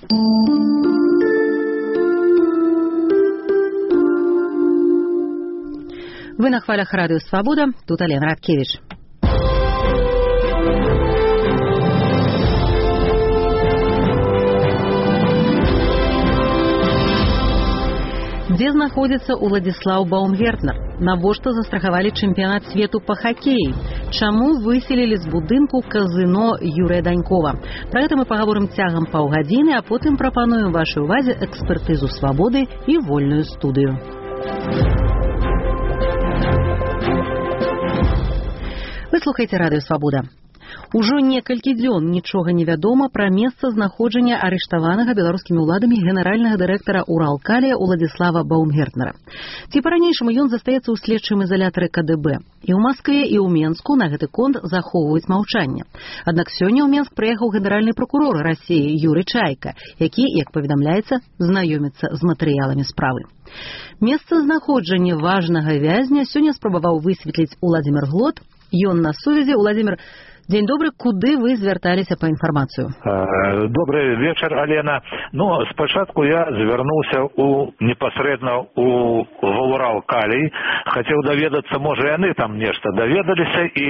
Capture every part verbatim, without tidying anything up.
Вы на хвалях Радио Свобода, тут Алена Радкевич. Дзе знаходзіцца Уладзіслаў Баумгертнер? Навошта застрахавалі чэмпіянат свету па хакеі? Чаму выселілі з будынку казино Юрыя Данькова? Пра гэта мы пагаворым цягам паўгадзіны, а потым прапануем вашай увазе экспертызу свабоды і вольную студыю. Вы слухаеце Радыё Свабода. Ужо некалькі дзён нічога не вядома пра месца знаходжання арыштаванага беларускімі ўладамі генеральнага дырэктара Уралкалія Уладзіслава Баумгертнера. Ці па-ранейшаму ён застаецца ў следчым изолятары ка дэ бэ. І ў Маскве, і ў Менску на гэты конт захоўваюць маўчанне. Аднак сёння ў Менск прыехаў генеральны пракурор Расіі Юрый Чайка, які, як паведамляецца, знаёміцца з матэрыяламі справы. Месца знаходжання важнага вязня сёння спрабаваў высветліць Уладзімір Глот. Ён на сувязі. Уладзімір, дзень добры, куды вы звярталіся па інфармацыю? Добрый вечер, Алена. Ну, спачатку я звярнуўся у непасрэдна у Уралкалій. Хацеў даведацца, можа, яны там нешта даведаліся, і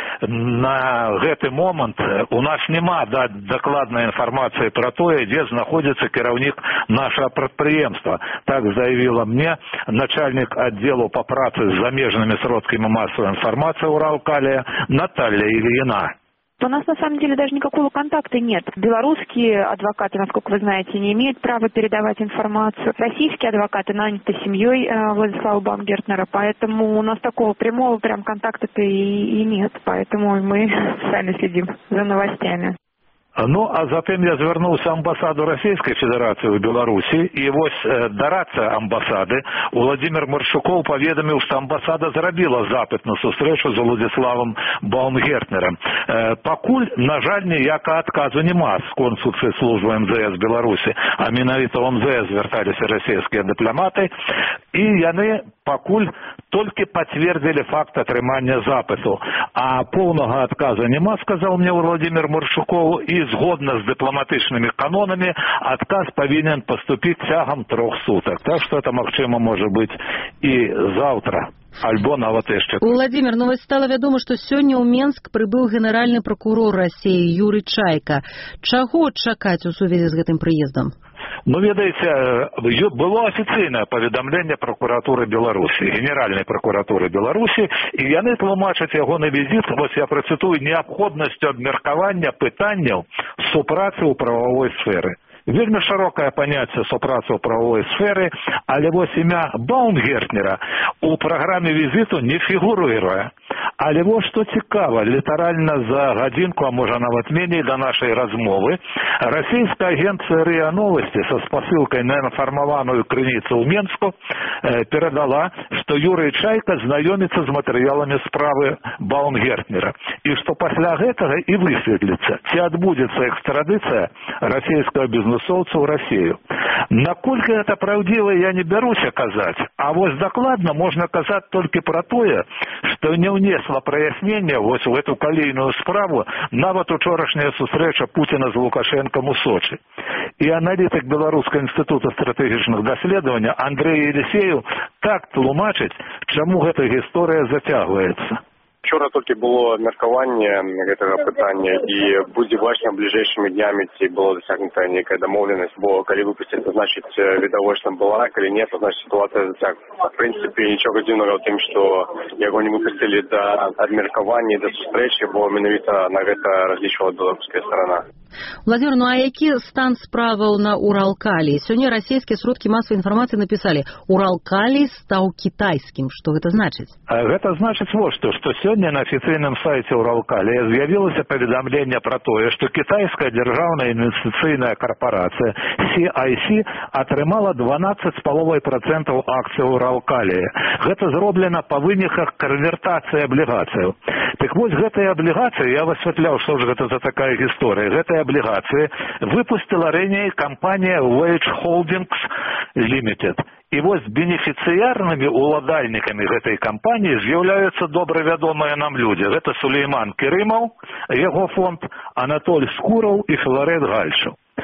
на гэты момант у нас няма дакладнай інфармацыі пра тое, дзе знаходзіцца кіраўнік нашага прадпрыемства. Так заявіла мне начальник аддзелу па працы з замежнымі сродкамі масавай інфармацыі Уралкалія Наталья Ильина. У нас на самом деле даже никакого контакта нет. Белорусские адвокаты, насколько вы знаете, не имеют права передавать информацию. Российские адвокаты наняты семьей Владислава Баумгертнера, поэтому у нас такого прямого прям контакта-то и, и нет. Поэтому мы сами следим за новостями. Ну, а затым я звярнуўся амбасаду Расійскай Федэрацыі ў Беларусі, і вось дарадца амбасады Уладзімір Маршукоў паведаміў, што амбасада зрабіла запыт на сустрэчу з Уладзіславам Баумгертнерам. Пакуль, на жаль, ніякага адказу няма з консульскай службы эм зэ эс Беларусі, а менавіта ў эм зэ эс звярталіся расійскія дыпламаты, і яны пакуль толькі пацвердзілі факт атрымання запыту. А поўнага адказу няма, сказаў мне Уладзімір Маршукоў, і згодна з дыпламатычнымі канонамі адказ павінен паступіць цягам трох сутак. Так што это, магчыма, можа быць і заўтра. Альбо нават яшчэ. Уладзімір, ну вось стала вядома, што сёння ў Менск прыбыў генеральны пракурор Расіі Юрый Чайка. Чаго чакаць у сувязі з гэтым прыездам? Ну, ведаеце, было афіцыйнае паведамленне пракуратуры Беларусі, генеральнай пракуратуры Беларусі, і яны тлумачаць ягоны візіт, вось я працытую, неабходнасцю абмеркавання пытанняў супрацы ў прававой сферы. Вельмі шырокае паняцце супрацы ў прававой сферы, але вось імя Баумгертнера у праграме візіту не фігуруе. Але вось што цікава, літаральна за гадзінку, а можа нават меней да нашай размовы, расійская агенцыя РИА Новости са спасылкай на інфармаваную крыніцу ў Менску э, перадала, што Юрый Чайка знаёміцца з матэрыяламі справы Баумгертнера. І што пасля гэтага і высветліцца, ці адбудзецца экстрадыцыя расійскага бізнесоўца ў Расію. Наколькі гэта праўдзіва, я не бяруся казаць, а вось дакладна можна казаць толькі пра тое, што не ўнесла праяснення вось у эту калійную справу нават учорашняя сустрэча Пуціна з Лукашэнкам у Сочы. І аналітык Беларускага інстытута стратэгічных даследаванняў Андрей Елисеев так тлумачыць, чаму гэта гісторыя зацягваецца. Вчора толькі было абмеркаванне гэтага пытання, і будзе бачна бліжэйшымі днямі, ці была дасягнута нейкая дамоўленасць, бо калі выпусцілі, то значыць відавочна была, калі не, то значыць сітуацыя зацягнута. В прынцыпе, нічога дзіўнага ў тым, што яго не выпусцілі да абмеркавання, да сустрэчы, бо менавіта на гэта разлічвала беларуская старана. Владимир, ну а які стан справаў на Уралкалії? Сёння расійскія сродкі масавай інфармацыі напісалі, Уралкалій стаў кітайскім. Што гэта значыць? Гэта значыць вот што, што сёння на афіцыйным сайце Уралкалія з'явілася паведамленне пра тое, што кітайская дзяржаўная інвестыцыйная карпарацыя си ай си атрымала дванаццаць з паловай працэнтаў акцый Уралкалія. Гэта зроблена па выніках канвертацыі аблігацыяў. Так вось гэтыя аблігацыі, я высвятляў, што ж гэта за такая гісторыя. Гэтыя аблігацыі выпустила раней кампанія Wage Holdings Limited. І вось бенефіцыярнымі уладальнікамі гэтай кампаніі з'яўляюцца добра вядомыя нам людзі. Гэта Сулейман Керымаў, яго фонд, Анатоль Скураў і Філарет Гальшаў.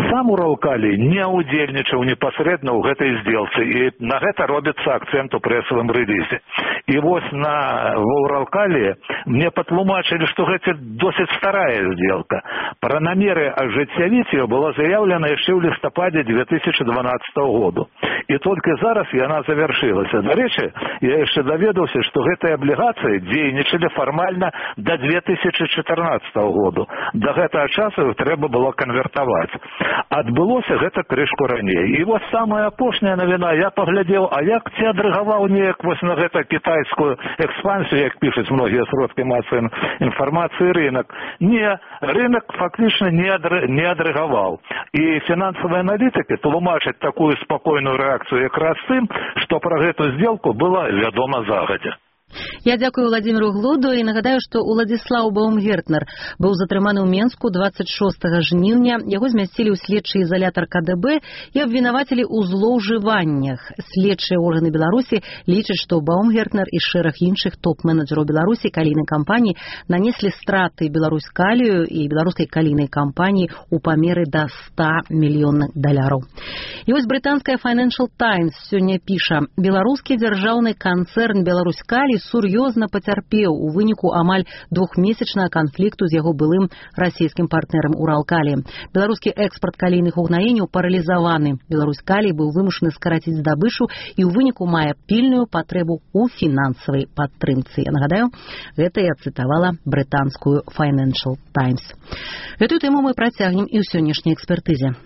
Сам Уралкалий не удзельнічаў непасрэдна ў гэтай здзелцы, і на гэта робіцца акцэнт у прэсавым рэлізе. І вось на ва Уралкалии мне патлумачылі, што гэта досыць старая здзелка. Пра намеры ажыццявіць ее была заявлена яшчэ ў лістападзе две тысячи дванадцатого году. І толькі зараз яна завяршылася. Дарэчы, я яшчэ даведаўся, што гэтыя аблігацыі дзейнічалі фармальна до две тысячи четырнадцатого году. До гэтага часу іх трэба было канвертаваць. Адбылося гэта крышку раней. І вось самая апошняя навіна, я паглядзеў, а як ці адрэгаваў неяк вось на гэта кітайскую экспансію, як пішуць многія сродкі масавай інфармацыі, рынок. Не, рынок фактычна не, адр... не адрэгаваў. І фінансавыя аналітыкі тлумачаць такую спакойную рэакцыю якраз тым, што пра гэту здзелку было вядома загадзя. Я дзякую Владзіміру Глоду і нагадаю, што Уладзіслаў Баумгертнер быў затрыманы ў Менску двадцать шостага жніўня. Яго змясцілі ў следчы ізалятар ка дэ бэ і абвінавацілі ў злоўжываннях. Следчыя органы Беларусі лічаць, што Баумгертнер і шэраг іншых топ-менеджераў Беларусі калійнай кампаніі нанеслі страты Беларусь-Калію і беларускай калійнай кампаніі ў памеры да ста мільённых даляраў. І вось брытанская Financial Times сёння піша: беларускі дзяржаўны канцэрн Беларусь-Калій сур'ёзна пацярпеў у выніку амаль двухмесячнага канфлікту з яго былым расійскім партнерам Уралкаліем. Беларускі экспарт калійных угнаенняў паралізаваны. Беларусь-Калій быў вымушаны скараціць здабычу і ў выніку мае пільную патрэбу ў фінансавай падтрымцы. Я нагадаю, гэта я цытавала брытанскую Financial Times. Гэтую тэму мы працягнем і ў сённяшняй экспертызе.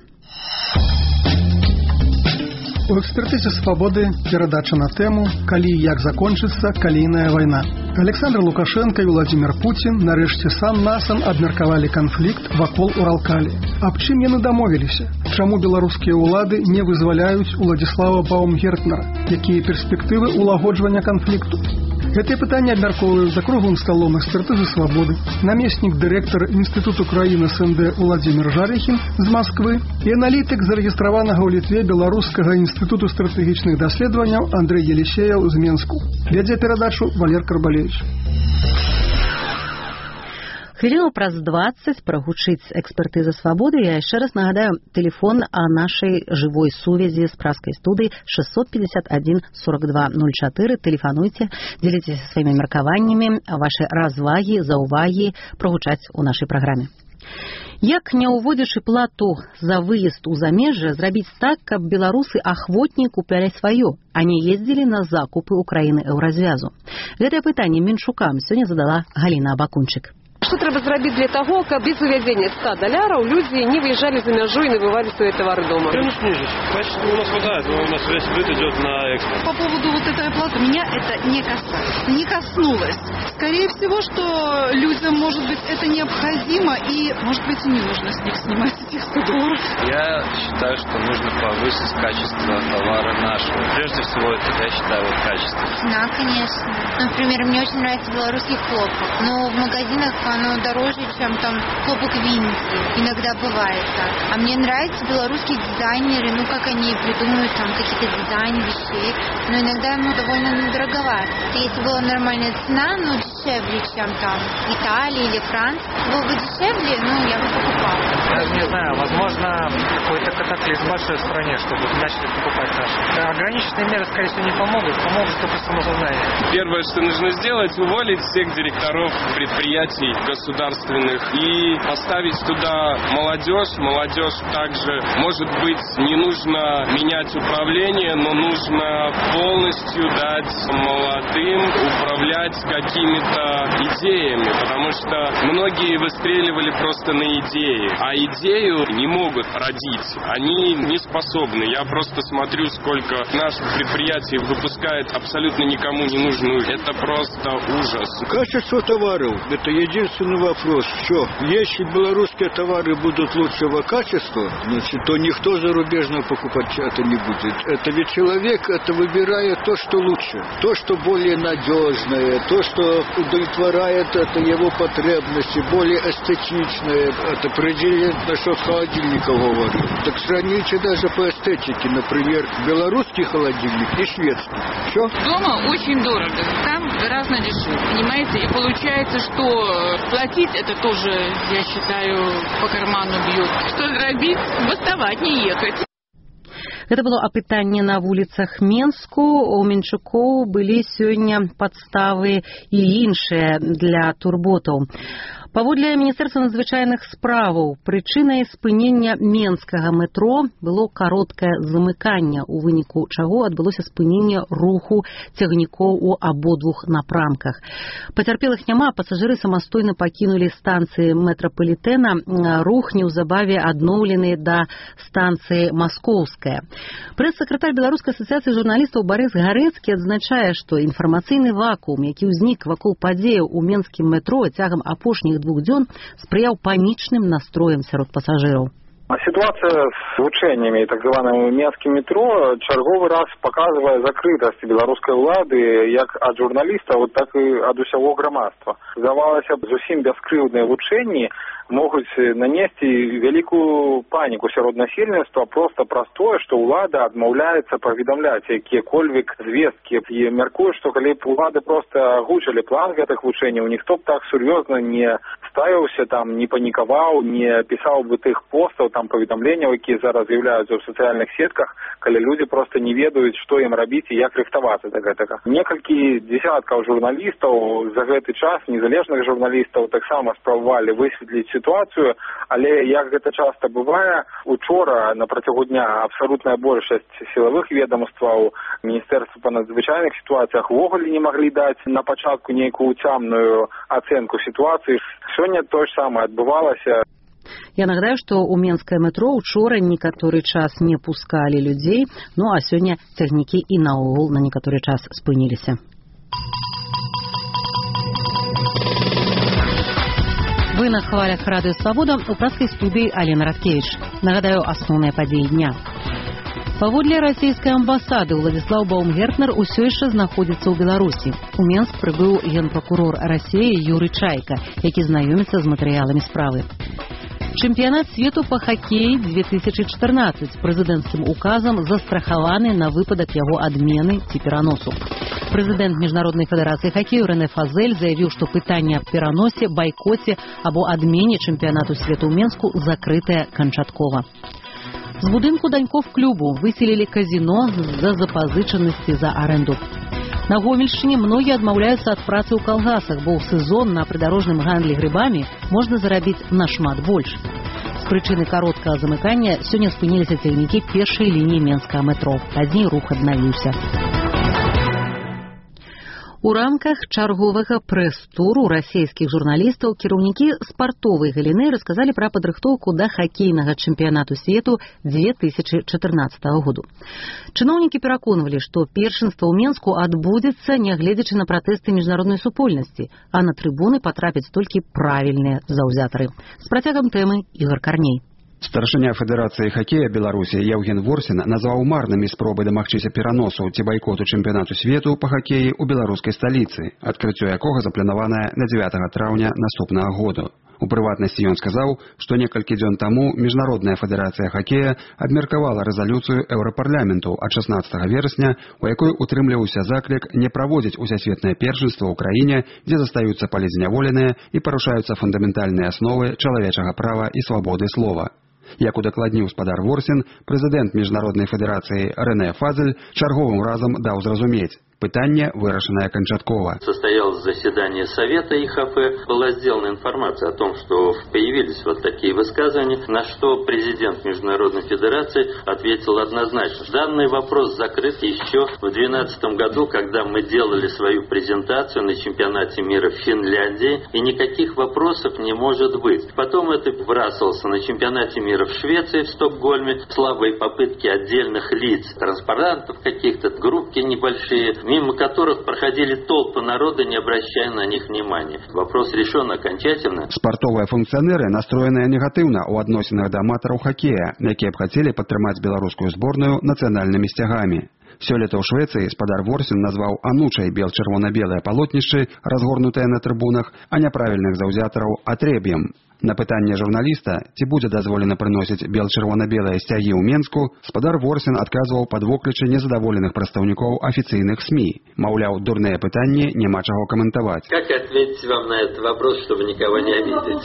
У экспертызе «Свабоды» перадача на тэму «Калі і як закончыцца калійная вайна». Александр Лукашенко і Владзімір Пуцін нарэшце сам-насам абмеркавалі канфлікт вакол Уралкалії. Аб чым яны дамовіліся? Чаму беларускія ўлады не вызваляюць Уладзіслава Баумгертнера? Якія перспектывы улагоджвання канфлікту? Гэтыя пытанні абмяркоўваюць за круглым сталом экспертызы «Свабоды» намеснік дырэктара Інстытуту краін эс эн дэ Уладзімір Жарыхін з Масквы і аналітык зарэгістраванага ў Літве Беларускага інстытуту стратэгічных даследаванняў Андрэй Елісеяў з Менску. Вядзе перадачу Валер Карбалевич. Хвіліну праз двадцать прагучыць экспертыза «Свабоды». Я яшчэ раз нагадаю телефон о нашай жывой сувязі з праскай студыі шестьсот пятьдесят один сорок два ноль четыре. Тэлефануйце, дзеліцеся сваімі меркаваннямі, ваши развагі, заўвагі прагучаць у нашай праграме. Як, не ўводзячы плату за выезд у замежжа, зрабіць так, каб беларусы ахвотней куплялі сваё, а не ездзілі на закупы ў краіны еўразвязу? Гэтае пытанне менчукам сёння задала Галіна Абакунчык. Что треба зробить для того, как без увядения ста доляров люди не выезжали за межу и набывали свои товары дома? Цену снизить. Значит, у нас хватает, но у нас весь сбыт идет на экспорт. По поводу вот этой оплаты, меня это не касается, не коснулось. Скорее всего, что людям, может быть, это необходимо и, может быть, и не нужно с них снимать этих сто долларов. Я считаю, что нужно повысить качество товара нашего. Прежде всего, это, я считаю, вот качество. Да, конечно. Например, мне очень нравится белорусский хлопок, но в магазинах оно дороже, чем там хлопок в Индии. Иногда бывает так. А мне нравятся белорусские дизайнеры, ну как они придумывают там какие-то дизайны вещей. Но иногда ему довольно дороговато. Если была нормальная цена, ну дешевле, чем там Италия или Франция, было бы дешевле, ну я бы покупала. Я не знаю, возможно, какой-то катаклизм в большой стране, чтобы начали покупать наши. Да, ограниченные меры, скорее всего, не помогут, помогут только самосознание. Первое, что нужно сделать, уволить всех директоров предприятий государственных и поставить туда молодежь. Молодежь также, может быть, не нужно менять управление, но нужно полностью дать молодым управлять какими-то идеями, потому что многие выстреливали просто на идеи, а идею не могут родить. Они не способны. Я просто смотрю, сколько наших предприятий выпускает абсолютно никому не нужную. Это просто ужас. Качество товаров – это единственный вопрос. Все. Если белорусские товары будут лучшего качества, значит, то никто зарубежного покупать это не будет. Это ведь человек это выбирает то, что лучше, то, что более надежное, то, что удовлетворяет это его потребности, более эстетичное. Это президент насчет холодильника говорит. Так сравните даже по эстетике, например, белорусский холодильник и шведский. Все? Дома очень дорого, там гораздо дешевле, понимаете? И получается, что платить это тоже, я считаю, по карману бьет. Что зрабіць? Баставаць, не ехать. Гэта было апытанне на вуліцах Менску. У менчукоў былі сёння падставы і іншыя для турботаў. Паводле Міністэрства надзвычайных справаў, прычынай спынення менскага метро было кароткае замыканне, у выніку чаго адбылося спыненне руху цягнікоў у абодвух напрамках. Пацярпелых няма, пасажыры самастойна пакінулі станцыі метрапалітэна, рух неўзабаве адноўлены да станцыі Маскоўская. Прэс-сакратар Беларускай асацыяцыі журналістаў Барыс Гарэцкі адзначае, што інфармацыйны вакуум, які ўзнік вакол падзеяў у менскім метро цягам апошніх двух дзён, спрыяў панічным настроем сярод пасажыраў. Ситуация с вучэннямі так званым менскім метро чарговы раз показывае закрытасць беларускай улады як ад журналістаў, так і ад усяго грамадства. Здавалася б, зусім бяскрыўдныя вучэнні могуць нанесці вялікую паніку сярод насельніцтва проста праз тое, што ўлада адмаўляецца паведамляць якія-кольвек звесткі. І мяркую, што калі б улады проста агучылі план гэтых вучэнняў, ніхто б так сур'ёзна не ставіўся там, не панікаваў, не пісаў бы тых постаў, там паведамленняў, якія зараз з'яўляюцца ў сацыяльных сетках, калі людзі проста не ведаюць, што ім рабіць і як рыхтавацца да гэтага. Некалькі дзесяткаў журналістаў за гэты час, незалежных журналістаў, таксама спрабавалі высветліць ситуацию, але як гэта часто бывае, учора на працягу дня абсалютная большасць сілавых ведомстваў, Міністэрства па надзвычайных сітуацыях увогуле не маглі даць на пачатку нейкую цямную ацэнку сітуацыі. Сёння тое ж самае адбывалася. Я нагадаю, што ў менскае метро учора некаторы час не пускалі людзей, ну а сёння цягнікі і наогул на некаторы час спыніліся. Вы на хвалях Радыё Свабода, у праскай студыі Алена Радкевіч. Нагадаю, асноўныя падзеі дня. Паводле расійскай амбасады Уладзіслаў Баумгертнер усё яшчэ знаходзіцца ў Беларусі. У Менск прыбыў генпракурор Расіі Юрый Чайка, які знаёміцца з матэрыяламі справы. Чэмпіянат свету па хакеі две тысячы чатырнаццаць прэзідэнцкім указам застрахаваны на выпадак яго адмены ці пераносу. Прэзідэнт Міжнароднай федэрацыі хакею Рэне Фазель заявіў, што пытанне аб пераносе, байкоце або адмене чэмпіянату свету ў Менску закрытае канчаткова. З будынку данькоў клубу выселілі казіно з-за запазычанасці за арэнду. На Гомельшчыне многія адмаўляюцца ад працы ў калгасах, бо ў сезон на прыдарожным гандлі грыбамі можна зарабіць нашмат больш. З прычыны кароткага замыкання сёння спыніліся цягнікі першай лініі менскага метро. Пазней рух аднавіўся. У рамках чарговага прэс-туру расійскіх журналістаў кіраўнікі спартовай галіны расказалі пра падрыхтоўку да хакейнага чэмпіянату свету две тысячы чатырнаццатага году. Чыноўнікі пераконвалі, што першынства ў Менску адбудзецца, нягледзячы на пратэсты міжнароднай супольнасці, а на трыбуны патрапяць толькі правільныя заўзятары. З працягам тэмы Ігор Карней. Старшыня Федэрацыі хакея Беларусі Яўген Ворсін назваў марнымі спробы дамагчыся пераносу ці байкоту чэмпіянату свету па хакеі ў беларускай сталіцы, адкрыццё якога запланаванае на дзевятага траўня наступнага году. У прыватнасці ён сказаў, што некалькі дзён таму Міжнародная федэрацыя хакея абмеркавала рэзалюцыю Еўрапарламенту ад шаснаццатага верасня, у якой утрымліваўся заклік не праводзіць усесветнае першынства ў краіне, дзе застаюцца палізняволеныя і парушаюцца фундаментальныя асновы чалавечага права і свабоды слова. Як удакладніў спадар Ворсін, прэзідэнт Міжнароднай федэрацыі Рэне Фазель чарговым разам даў зразумець. Пытание выраженное кончаткова. Состоялось заседание Совета И Х Ф. Была сделана информация о том, что появились вот такие высказывания, на что президент Международной Федерации ответил однозначно. Данный вопрос закрыт еще в две тысячи двенадцатом году, когда мы делали свою презентацию на чемпионате мира в Финляндии, и никаких вопросов не может быть. Потом это вбрасывался на чемпионате мира в Швеции, в Стокгольме, слабые попытки отдельных лиц, транспарантов каких-то, группки небольшие, мимо которых проходили толпы народа, не обращая на них внимания. Вопрос решен окончательно. Спартовыя функцыянеры настроеныя негатыўна ў адносінах да аматараў хакея, якія б хацелі падтрымаць беларускую зборную нацыянальнымі сцягамі. Сёлета ў Швецыі спадар Ворсін назваў анучай бел-чырвона-белыя палотнішчы, разгорнутыя на трыбунах, а няправільных заўзятараў атреб'ем. На пытанне журналіста, ці будзе дазволена прыносіць бел-чырвона-белыя сцягі ў Менску, спадар Ворсін адказваў пад воклічы незадаволеных прадстаўнікоў афіцыйных СМИ. Маўляў, дурныя пытанні, няма чаго каментаваць. Как ответить вам на этот вопрос, чтобы никого не обидеть?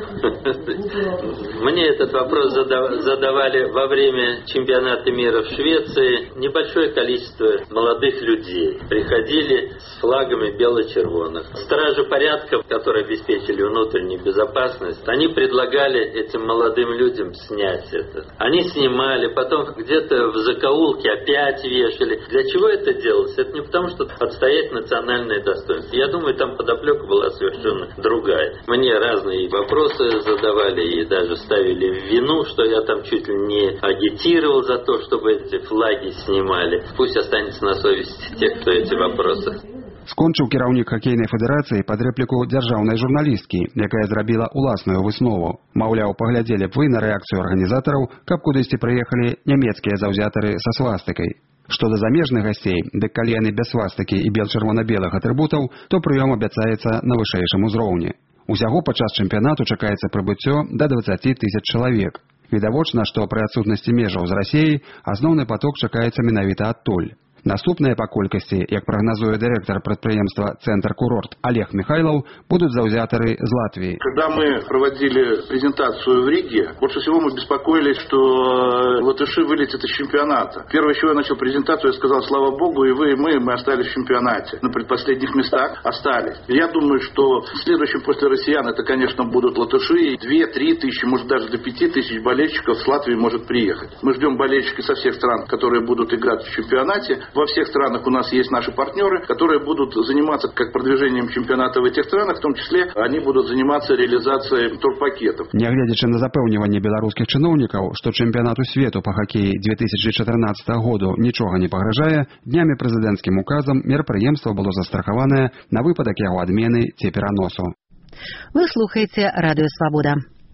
Мне этот вопрос задавали во время чемпионата мира в Швеции. Небольшое количество молодых людей приходили с флагами бело-червоных. Стражи порядка, которые обеспечили внутреннюю безопасность, они предлагали этим молодым людям снять это. Они снимали, потом где-то в закоулке опять вешали. Для чего это делалось? Это не потому, что отстоять национальное достоинство. Я думаю, там подоплека была совершенно другая. Мне разные вопросы задавали и даже ставили в вину, что я там чуть ли не агитировал за то, чтобы эти флаги снимали. Пусть останется на совести тех, кто эти вопросы. Скончыў кіраўнік хакейнай федэрацыі пад рэпліку дзяржаўнай журналісткі, якая зрабіла ўласную выснову. Маўляў, паглядзелі б вы на рэакцыю арганізатараў, каб кудысьці прыехалі нямецкія заўзятары са свастыкай. Што да замежных гасцей, дык калі яны без свастыкі і бел-чырвона-белых атрыбутаў, то прыём абяцаецца на вышэйшым узроўні. Усяго падчас чэмпіянату чакаецца прыбыццё да дваццаці тысяч чалавек. Відавочна, што пры адсутнасці межаў з Расіяй асноўны паток чакаецца менавіта адтуль. Наступныя па колькасці, як прагназуе дырэктар прадпрыемства «Центр-курорт» Олег Михайлов, будут заўзятары з Латвии. Когда мы проводили презентацию в Риге, больше всего мы беспокоились, что латыши вылетят из чемпионата. Первое, чего я начал презентацию, я сказал, слава богу, и вы, и мы, мы остались в чемпионате. На предпоследних местах остались. Я думаю, что следующим после россиян это, конечно, будут латыши. Две-три тысячи, может даже до пяти тысяч болельщиков с Латвии может приехать. Мы ждем болельщики со всех стран, которые будут играть в чемпионате. Во всех странах у нас есть наши партнеры, которые будут заниматься как продвижением чемпионата в этих странах, в том числе они будут заниматься реализацией турпакетов. Нягледзячы на запэўніванне беларускіх чыноўнікаў, што чэмпіянату свету па хакеі две тысячи чатырнаццатага году нічога не пагражае, днямі прэзідэнцкім указам мерапрыемства было застрахаванае на выпадак яго адмены ці пераносу. Вы слухаеце Радыё Свабода.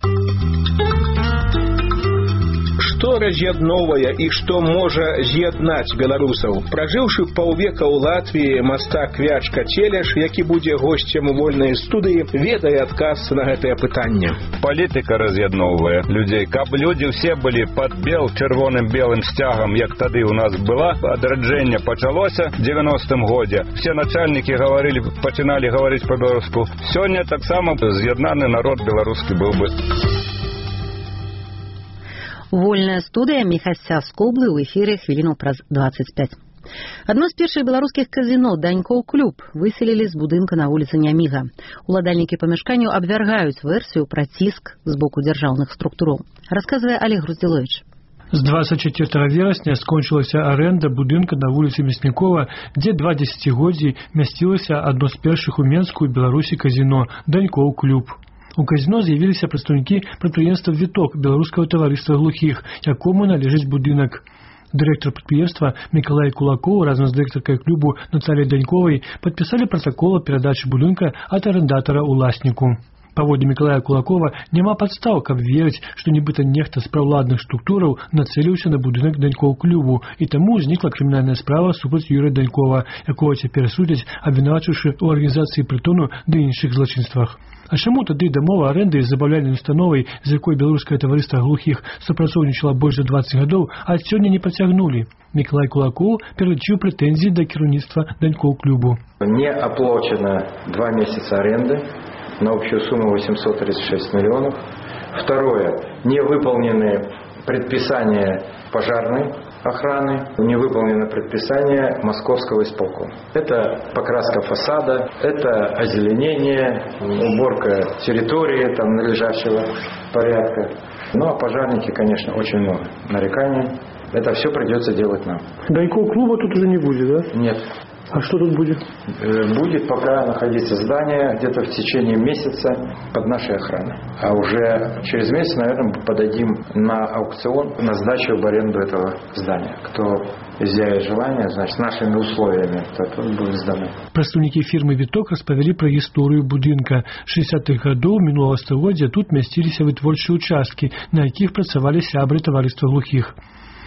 Што раз'ядноўвае і што можа з'яднаць беларусаў? Пражыўшы паўвека ў Латвіі, мастак Вячка Целеш, які будзе госцем у вольнай студыі, ведае адказ на гэтае пытанне. Палітыка раз'ядноўвае людзей. Каб людзі ўсе былі пад бел-чырвоным белым сцягам, як тады ў нас была, адраджэнне пачалося ў дзевяностым годзе. Все начальнікі гаварылі, пачыналі гаварыць па-беларуску. Сёння таксама з'яднаны народ беларускі быў бы. Вольная студыя Міхася Скоблы ў эфіры хвіліну праз дваццаць пяць. Адно з першых беларускіх казіно «Данькоў клуб» выселілі з будынка на вуліцы Няміга. Уладальнікі памяшканняў абвяргаюць версію пра ціск з боку дзяржаўных структураў. Расказвае Олег Груздзіловіч. З двадцать четвёртого верасня скончылася аренда будынка на вуліцы Мяснікова, дзе два дзесяцігоддзі мясцілася адно з першых у Менску і Беларусі казіно «Данькоў клуб». У казино з'явіліся прадстаўнікі прадпрыемства «Віток» беларускага таварыства глухіх, якому належыць будынак. Дырэктар прадпрыемства Мікалай Кулакоў разам з дырэктаркай клубу Натальяй Даньковай падпісалі пратакол аб перадачы будынка ад арендатара уласніку. Паводле Мікалая Кулакова няма падстаў, каб верыць, што нібыта нехта з праўладных структураў нацэліўся на будынак Данькоў клубу, і таму ўзнікла крымінальная справа супраць Юрыя Данькова, якога цяпер судзяць, абвінавачыўшы ў арганізацыі прытону ды іншых злачынствах. А чаму тады дамова арэнды з забаўляльнай установай, з якой беларускае таварыства глухіх супрацоўнічала больш за дваццаць гадоў, а сёння не працягнулі? Мікалай Кулакоў пералічыў прэтэнзіі да кіраўніцтва Данькоў клубу. Не оплачено два месяца аренды на общую сумму восемьсот тридцать шесть миллионов. Второе. Не выполнены предписания пожарной охраны, не выполнено предписание московского исполкома. Это покраска фасада, это озеленение, уборка территории там надлежащего порядка. Ну а пожарники, конечно, очень много нареканий. Это все придется делать нам. Данькоў клуба тут уже не будет, да? Нет. А что тут будет? Будет пока находиться здание где-то в течение месяца под нашей охраной. А уже через месяц, наверное, подадим на аукцион на сдачу в аренду этого здания. Кто изъявит желание, значит, нашими условиями, то тут будет сдано. Прадстаўнікі фірмы «Віток» распавялі пра гісторыю будынка. шэсцідзятых гадоў мінулага стагоддзя тут мясціліся вытворчыя участкі, на якіх працавалі сябры таварыства глухіх.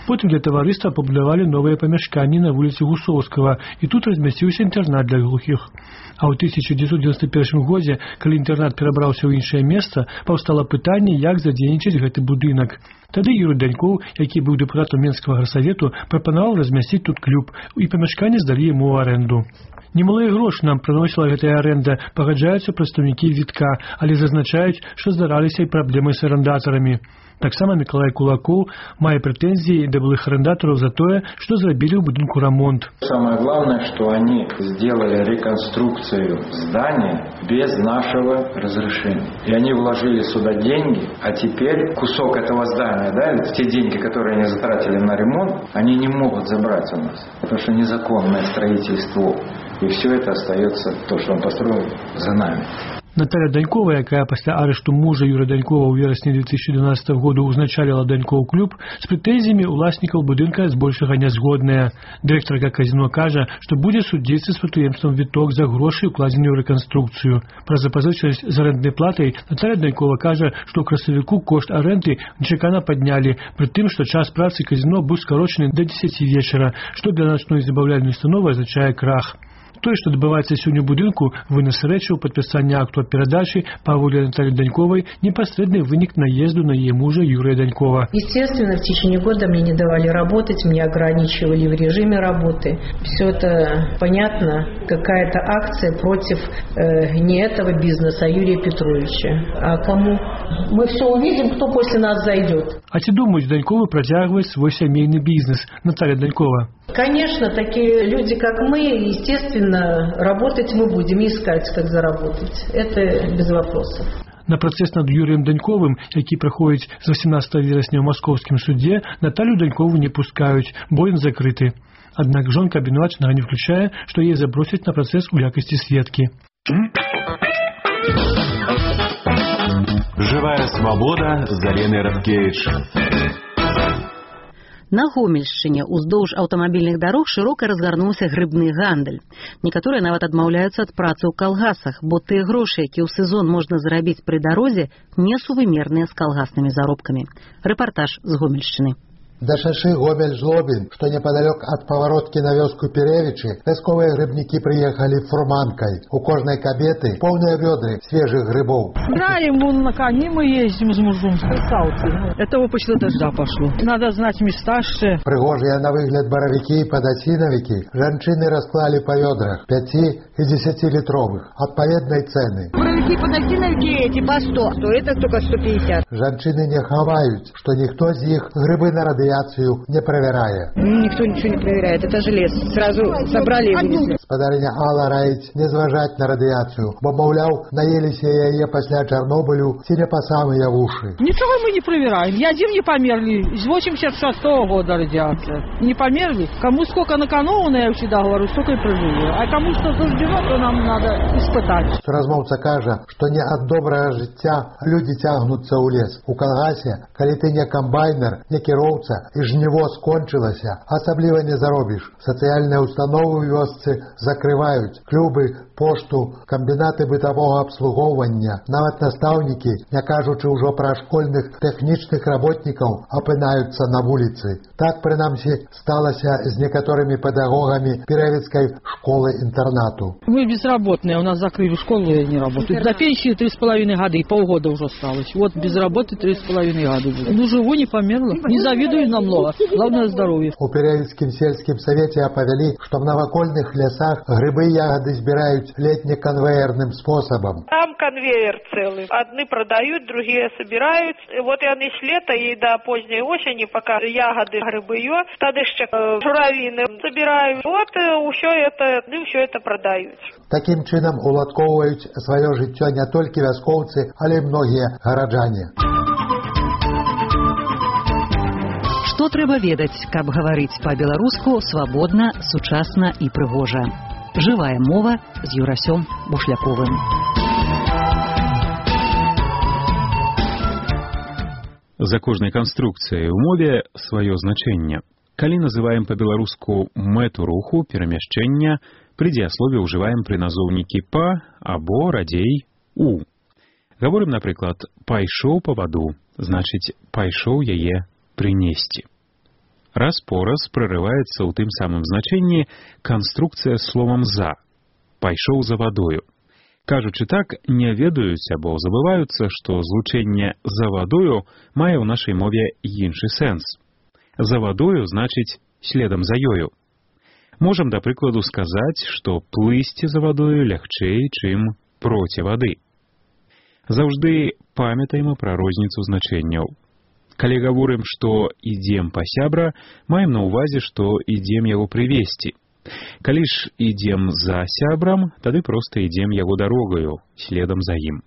Потым для таварыства пабудавалі новыя памяшканні на вуліцы Гусоўскага, і тут размясціўся інтэрнат для глухіх. А ў тысяча дзевяцьсот девяносто першым годзе, калі інтэрнат перабраўся ў іншае месца, паўстала пытанне, як задзейнічаць гэты будынак. Тады Юрый Данькоў, які быў дэпутатам Менскага гарсавету, прапанаваў размясціць тут клуб, і памяшканне здалі яму ў арэнду. Немалыя грошы нам прыносіла гэтая арэнда, пагаджаюцца прадстаўнікі Вітка, але зазначаюць, што здараліся і праблемы з арендатарамі. Таксама Миколай Кулаков мае прэтэнзіі да былых арендатараў за тое, што зрабілі ў будынку ремонт. Самое главное, что они сделали реконструкцию здания без нашего разрешения. И они вложили сюда деньги, а теперь кусок этого здания, да, те деньги, которые они затратили на ремонт, они не могут забрать у нас, потому что незаконное строительство. И все это остается, то, что он построил, за нами. Наталья Данькова, якая пасля арышту мужа Юрия Данькова ў верасні две тысячи двенадцатого года узначаліла Данькоў клуб, з прэтэнзіямі ўласнікаў будынка збольшага нязгодная. Дырэктарка казіно кажа, што будзе судзіцца з прадпрыемствам «Віток» за грошы, укладзеныя ў рэканструкцыю. Пра запазычанасць з арэнднай платай Наталья Данькова кажа, што ў красавіку кошт арэнды нечакана паднялі, пры тым, што час працы казіно быў скарочаны да дзесяці вечара, што для начной забаўляльнай установы азначае крах. Тое, што адбываецца сёння ў будынку, вынас рэчаў, падпісання акту аб перадачы, па волі Натальи Даньковой, непосредственный вынік наезду на ее мужа Юрия Данькова. Естественно, в течение года мне не давали работать, меня ограничивали в режиме работы. Все это понятно, какая-то акция против э, не этого бизнеса, а Юрия Петровича. А кому? Мы все увидим, кто после нас зайдет. А ці думаюць Даньковы працягваць свой сямейны бізнес? Наталья Данькова. Конечно, такие люди, как мы, естественно, работать мы будем, искать, как заработать. Это без вопросов. На працэс над Юрыем Даньковым, які праходзіць з восемнадцатого верасня ў маскоўскім судзе, Наталью Данькову не пускаюць, бо ён закрыты. Аднак жонка абвінавачанага не выключае, што яе запросяць на працэс у якасці сведкі. Живая свобода з Аленой Радкевич. На Гомельшчыне уздоўж аўтамабільных дарог шырока разгарнуўся грыбны гандаль. Некаторыя нават адмаўляюцца ад працы ў калгасах, бо тыя грошы, якія ў сезон можна зарабіць пры дарозе, несувымерныя з калгаснымі заробкамі. Рэпартаж з Гомельшчыны. Да шашы Гомель-Жлобин, что неподалеку от поворотки на вёску Перевичи, вясковые грибники приехали фурманкой. У кожной кабеты полные ведры свежих грибов. Знаем, вон на коне мы ездим с мужем, скакалки. Этого почти дождя пошло. Надо знать места ще. Пригожие на выгляд боровики и подосиновики женщины расклали по ведрах пяти и десятилитровых, отповедной цены. Боровики и подосиновики эти по сто, то это только сто пятьдесят. Женщины не ховают, что никто из них грибы на радиацию не проверяя. Никто ничего не проверяет, это же лес. Сразу собрали и вывезли. Спадарня Алла раить не зважать на радиацию, бо, мовляв, наелись яе после Чернобылю, сидя по самые уши. Ничего мы не проверяем. Ядим не померли. С восемьдесят шестого года радиация. Не померли. Кому сколько накануне, я всегда говорю, столько и прожили. А кому что суждено, то нам надо испытать. Размовца кажа, что не от доброго життя люди тягнутся у лес. У Калгасе, коли ты не комбайнер, не кіроўца, і жніво скончылася, асабліва не заробіш. Сацыяльныя установы ў вёсцы закрываюць, клубы, пошту, камбінаты бытавога абслугоўвання, нават настаўнікі, не кажучы ўжо пра школьных тэхнічных работнікаў, апынаюцца на вуліцы. Так, прынамсі, сталася з некаторымі педагогамі Перевицкай школы-интернату. Мы безработные, у нас закрыли школу, я не работаю. До пенсии три с половиной года, и полгода уже осталось. Вот без работы три с половиной года. Ну, живу, не померла. Не завидую намного. Главное здоровье. У Перевицким сельским совете оповели, что в новокольных лесах грибы и ягоды сбирают летне-конвейерным способом. Там конвейер целый. Одни продают, другие собирают. Вот и они с лета и до поздней осени, пока ягоды, грибы, тогда еще журавины собирают. Вот все это, ну, все это продают. Таким чином уладковывают свое життя не только вяскоўцы, але и многие городжане. Што трэба ведаць, каб гаварыць па-беларуску свабодна, сучасна і прыгожа. Жывая мова з Юрасём Бушляковым. За кожнай канструкцыяй у мове сваё значэнне. Калі называем па-беларуску мэту руху, перамяшчэння, пры дзеяслове ўжываем пры назоўнікі па або, радзей, у. Гаворым, напрыклад, пайшоў па ваду, значыць, пайшоў яе прынесці. Раз-пораз прорываецца ў тым самым значэнні канструкцыя словам «за» – «пайшоў за вадою». Кажучы так, не ведаюць або забываюцца, што злучэнне «за вадою» мае ў нашай мове іншы сэнс. «За вадою» значыць «следам за ёю». Можам, да прыкладу, сказаць, што плысці за вадою лягчэй, чым проці вады. Заўжды памятаем пра розніцу значэнняў. Калі гаворым, што ідзем па сябра, маем на ўвазе, што ідзем яго прывесці. Калі ж ідзем за сябрам, тады проста ідзем яго дарогаю, следам за ім.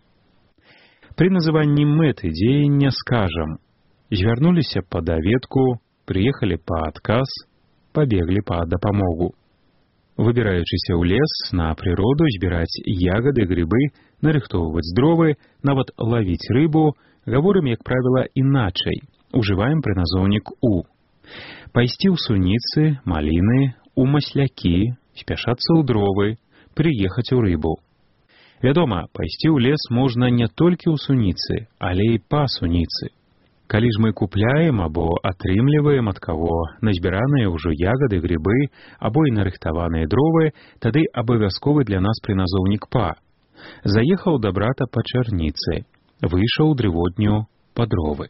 Пры называнні мэты дзеяння скажам: звярнуліся па даведку, прыехалі па адказ, пабеглі па дапамогу. Выбіраючыся ў лес, на прыроду, збіраць ягады, грыбы, нарыхтоўваць дровы, нават лавіць рыбу, гаворым, як правіла, іначай. Ужываем прыназоўнік «у». Пайсці ў суніцы, маліны, у маслякі, спяшацца ў дровы, прыехаць у рыбу. Вядома, пайсці ў лес можна не толькі ў суніцы, але і па суніцы. Калі ж мы купляем або атрымліваем ад каго назбіраныя ўжо ягады, грыбы або і нарыхтаваныя дровы, тады абавязковы для нас прыназоўнік «па». Заехаў да брата па чарніцы, выйшаў дрывотню па дровы.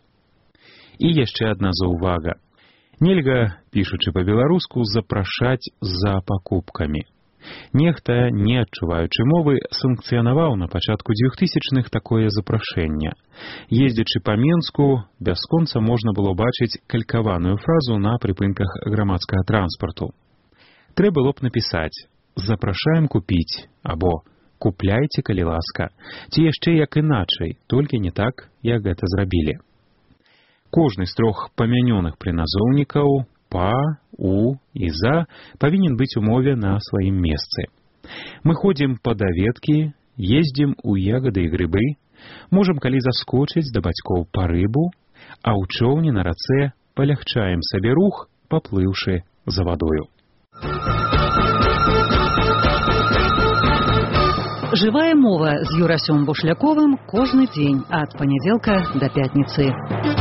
І яшчэ адна заўвага. Нельга, пішучы па-беларуску, запрашаць за пакупкамі. Нехта, не адчуваючы мовы, санкцыянаваў на пачатку дзвюхтысячных такое запрашэнне. Ездзячы па Менску, бясконца можна было бачыць калькаваную фразу на прыпынках грамадскага транспарту. Трэ было б напісаць «запрашаем купіць» або «купляйце, калі ласка», ці яшчэ як іначай, толькі не так, як гэта зрабілі. Кожны з трох памянёных прыназоўнікаў «па», «у» і «за» павінен быць у мове на сваім месцы. Мы ходзім па даведкі, ездзім у ягады і грыбы, можам калі заскочыць да бацькоў па рыбу, а ў чоўне на рацэ палягчаем сабе рух, паплыўшы за вадою. Жывая мова з Юрасём Бушляковым кожны дзень ад панядзелка да пятніцы.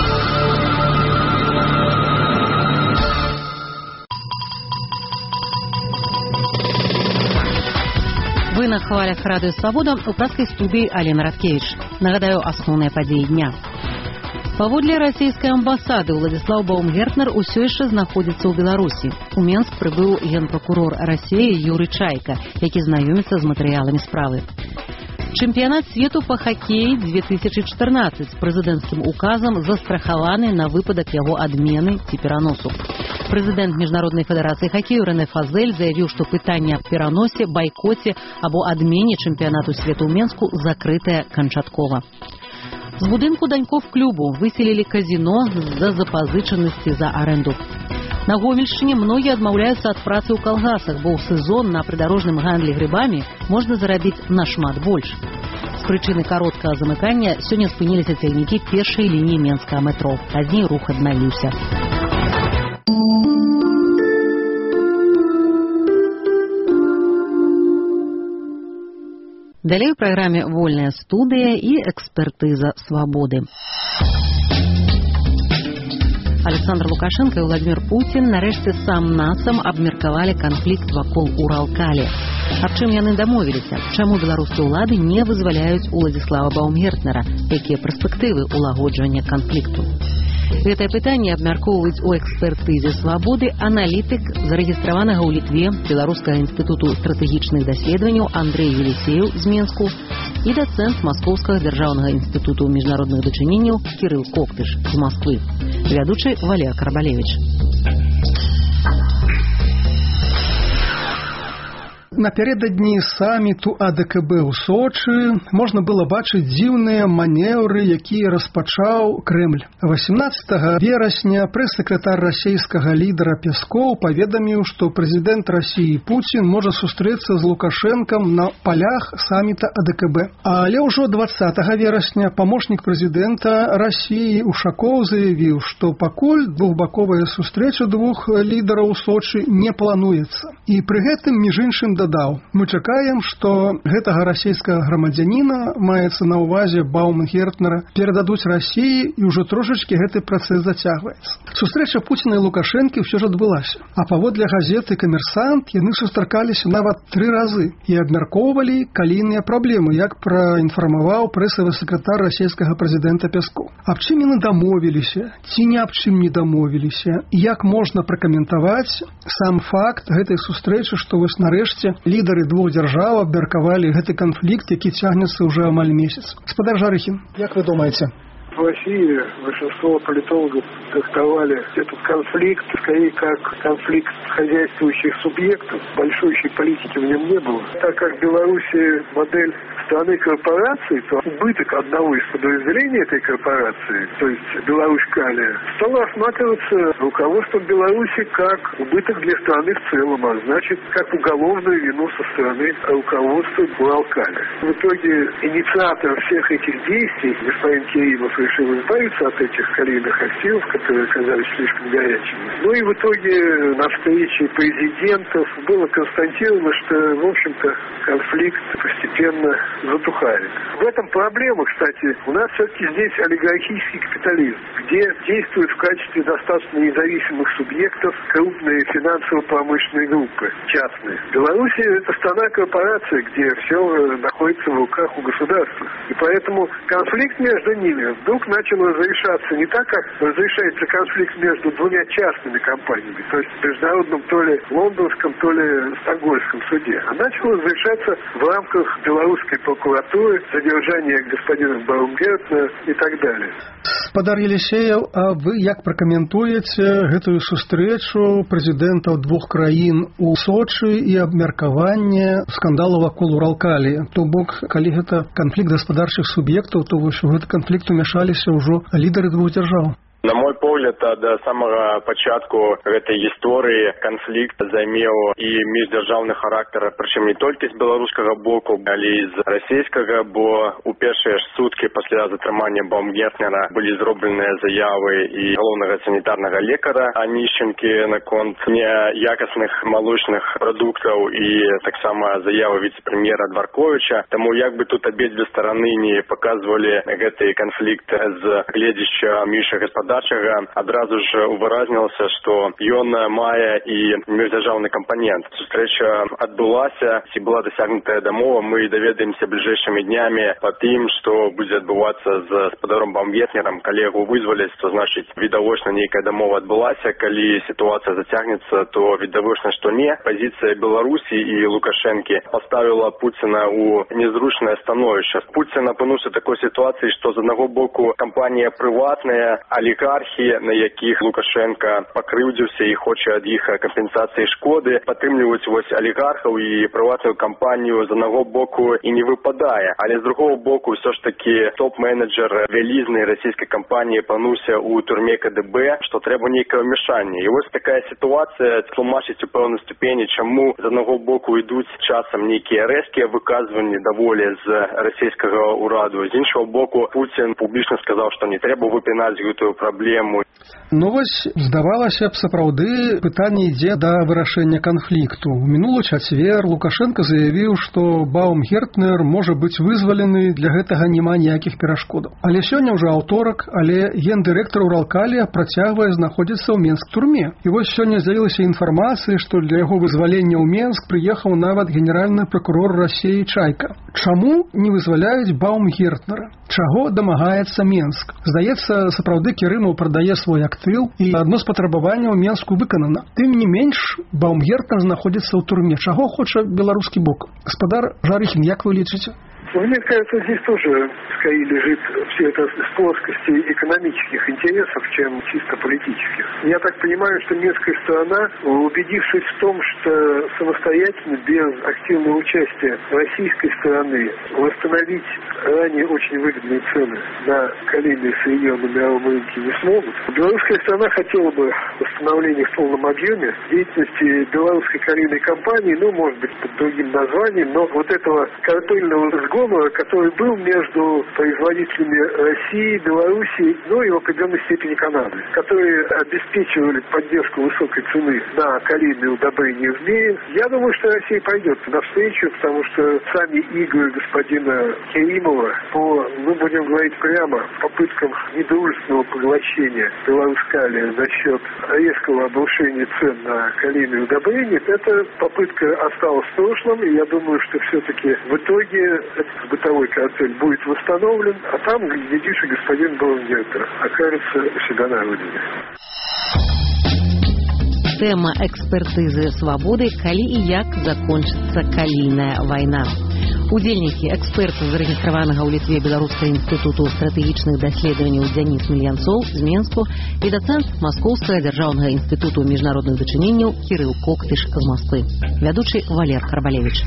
Вы на хвалях радыё «Свабода» у праскай студыі Алена Радкевіч. Нагадаю асноўныя падзеі дня. Паводле расійскай амбасады Уладзіслаў Баумгертнер усё яшчэ знаходзіцца ў Беларусі. У Менск прыбыў генпракурор Расіі Юрый Чайка, які знаёміцца з матэрыяламі справы. Чэмпіянат свету па хакеі две тысячы чатырнаццаць прэзідэнцкім указам застрахаваны на выпадак яго адмены ці пераносу. Прэзідэнт Міжнароднай федэрацыі хакею Рэне Фазель заявіў, што пытанне аб пераносе, байкоце або адмене чэмпіянату свету ў Менску закрытае канчаткова. З будынку данькоў клубу выселілі казіно з-за запазычанасці за арэнду. На Гомельшчыне многія адмаўляюцца ад працы ў калгасах, бо ў сезон на прыдарожным гандлі грыбамі можна зарабіць нашмат больш. З прычыны кароткага замыкання сёння спыніліся цягнікі першай лініі менскага метро. Пазней рух аднавіўся. Далей у праграме «Вольная студыя» і экспертыза «Свабоды». Александр Лукашенко і Владимир Путин нарэшце сам-насам абмеркавалі канфлікт вакол Уралкалі. Аб чым яны дамовіліся? Чаму беларускія ўлады не вызваляюць Уладзіслава Баумгертнера? Якія перспектывы ўлагоджвання канфлікту? Гэтае пытанне абмяркоўваюць у экспертызе «Свабоды» аналітык зарэгістраванага ў Літве Беларускага інстытуту стратэгічных даследаванняў Андрэй Елісеев з Менску і дацэнт Маскоўскага дзяржаўнага інстытуту міжнародных дачыненняў Кірыл Коктыш з Масквы. Вядучы Валерий Карбалевич. Напярэдадні саміту А Дэ Ка Бэ ў Сочы можна было бачыць дзіўныя манеўры, якія распачаў Крэмль. васемнаццатага верасня прэс-сакратар расійскага лідара Пескоў паведаміў, што прэзідэнт Расіі Пуцін можа сустрэцца з Лукашэнкам на палях саміта А Дэ Ка Бэ. Але ўжо дваццатага верасня памочнік прэзідэнта Расіі Ушакоў заявіў, што пакуль двухбаковая сустрэча двух лідараў у Сочы не плануецца. І пры гэтым, між іншым, дадаў, дадаў: мы чакаем, што гэтага расійскага грамадзяніна, маецца на ўвазе Баумгертнера, перададуць Расіі, і ўжо трошачкі гэты працэс зацягваецца. Сустрэча Пуціна і Лукашэнкі ўсё ж адбылася. А паводле газеты «Камерсант» яны сустракаліся нават тры разы і абмяркоўвалі калійныя праблемы, як праінфармаваў прэсавы сакратар расійскага прэзідэнта Пяскоў. Аб чым яны дамовіліся, ці ні аб чым не дамовіліся, і як можна пракаментаваць сам факт гэтай сустрэчы, што вось нарэшце лідары двух дзяржаў абмеркавалі гэты канфлікт, які цягнецца ўжо амаль месяц. Гаспадар Жарыхін, як вы думаете? В России большинство политологов трактовали этот конфликт скорее как конфликт хозяйствующих субъектов. Большущей политики в нем не было. Так как в Беларуси модель страны корпорации, то убыток одного из подразделений этой корпорации, то есть Беларусь-Калия, стало рассматриваться руководством Беларуси как убыток для страны в целом, а значит, как уголовную вину со стороны руководства Уралкалия. В итоге инициатор всех этих действий, господин Киримов, решил избавиться от этих калийных активов, которые оказались слишком горячими. Ну и в итоге на встрече президентов было констатировано, что, в общем-то, конфликт постепенно затухает. В этом проблема, кстати, у нас все-таки здесь олигархический капитализм, где действуют в качестве достаточно независимых субъектов крупные финансово-промышленные группы, частные. Белоруссия – это страна-корпорация, где все находится в руках у государства. И поэтому конфликт между ними вдруг начал разрешаться не так, как разрешается конфликт между двумя частными компаниями, то есть в международном то ли лондонском, то ли стокгольмском суде, а начал разрешаться в рамках белорусской прокуратуры, задержания господина Баумгертнера и так далее. Гаспадар Елисеев, а вы як пракаментуеце гэтую сустрэчу прэзідэнтаў двух краін у Сочы і абмеркаванне скандалу вакол Уралкаліі? То бок, калі гэта канфлікт гаспадарчых суб'ектаў, то вось у гэты канфлікт умяшаліся ўжо лідары двух дзяржаў. На мой погляд, ад самага пачатку гэтай гісторыі канфлікт займеў і міждзяржаўны характар, прычым не толькі з беларускага боку, але і з расійскага, бо у першыя ж суткі пасля затрымання Баумгертнера былі зробленыя заявы і галоўнага санітарнага лекара Анішченкі наконт неякасных малочных прадуктаў і таксама заявы віцэ-прэм'ера Дворковича. Таму як бы тут абедзве стараны не паказвалі гэты канфлікт з гледзяча Міша гаспадарчага, адразу ж увыразнілася, што ён мае і міждзяржаўны кампанент. Сустрэча адбылася, ці была дасягнутая дамова, мы даведаемся бліжэйшымі днямі па тым, што будзе адбывацца з гаспадаром Баумгертнерам. Калі яго вызваляць, то значыць відавочна нейкая дамова адбылася. Калі сітуацыя зацягнецца, то відавочна, што не. Пазіцыя Беларусі і Лукашэнкі паставіла Пуціна ў незручнае становішча. Пуцін апынуўся такой сітуацыі, што з аднаго боку кампанія прыватная, але олігархі, на якіх Лукашенко пакрыўдзіўся і хоча ад іх кампенсацыі шкоды, падтрымліваюць вось алігархаў і прыватную кампанію з аднаго боку і не выпадае. Але з другого боку ўсё ж такі топ-менеджер вялізнай расійскай кампаніі апынуўся ў турме ка дэ бэ, што трэба нейкае ўмяшанне. І вось такая сітуацыя тлумачыць у пэўнай ступені, чаму з аднаго боку ідуць часам нейкія рэзкія выказванні даволі з расійскага ўраду. З іншого боку, Пуцін публічна сказаў, што не трэба выпінаць гэтую праблему. Ну вось, здавалася б, сапраўды пытанне ідзе да вырашэння канфлікту. У мінулы чацвер Лукашенко заявіў, што Баумгертнер можа быць вызвалены, для гэтага няма ніякіх перашкодаў. Але сёння ўжо аўторак, але гендырэктар Уралкалія працягвае знаходзіцца ў Менск-турме. І вось сёння з'явілася інфармацыя, што для яго вызвалення ў Менск прыехаў нават генеральны пракурор Расіі Чайка. Чаму не вызваляюць Баумгертнера? Чаго дамагаецца Менск? Здаецца, сапраўды Кірымаў прадае свой актыў, і адно з патрабаванняў Менску выканана. Тым не менш, Баумгертнер знаходзіцца ў турме. Чаго хоча беларускі бок? Гаспадар Жарыхін, як вы лічыце? Мне кажется, здесь тоже скорее лежит все это с плоскости экономических интересов, чем чисто политических. Я так понимаю, что немецкая сторона, убедившись в том, что самостоятельно, без активного участия российской стороны, восстановить ранее очень выгодные цены на калийное сырье на мировом рынке не смогут, белорусская сторона хотела бы восстановления в полном объеме деятельности белорусской калийной компании, ну, может быть, под другим названием, но вот этого картельного сгора сговора, который был между производителями России, Белоруссии, ну и в определенной степени Канады, которые обеспечивали поддержку высокой цены на калийные удобрения в мире. Я думаю, что Россия пойдет навстречу, потому что сами игры господина Керимова по, ну, будем говорить прямо, попыткам недружественного поглощения Беларусь-Калия за счет резкого обрушения цен на калийные удобрения, эта попытка осталась в прошлом, и я думаю, что все-таки в итоге этот бытовой картель будет восстановлен, а там, глядишь, и господин Баумгертнер окажется у себя на родине. Тема экспертизы свободы «Калі і як закончится калійная война». Удзельнікі эксперты зарэгістраванага ў Літве Беларускага інстытуту стратэгічных даследаванняў Дзяніс Мільянцоў з Менску і дацэнт Маскоўскага дзяржаўнага інстытуту міжнародных дачыненняў Кірыл Коктыш з Москвы. Вядучы Валер Карбалевич.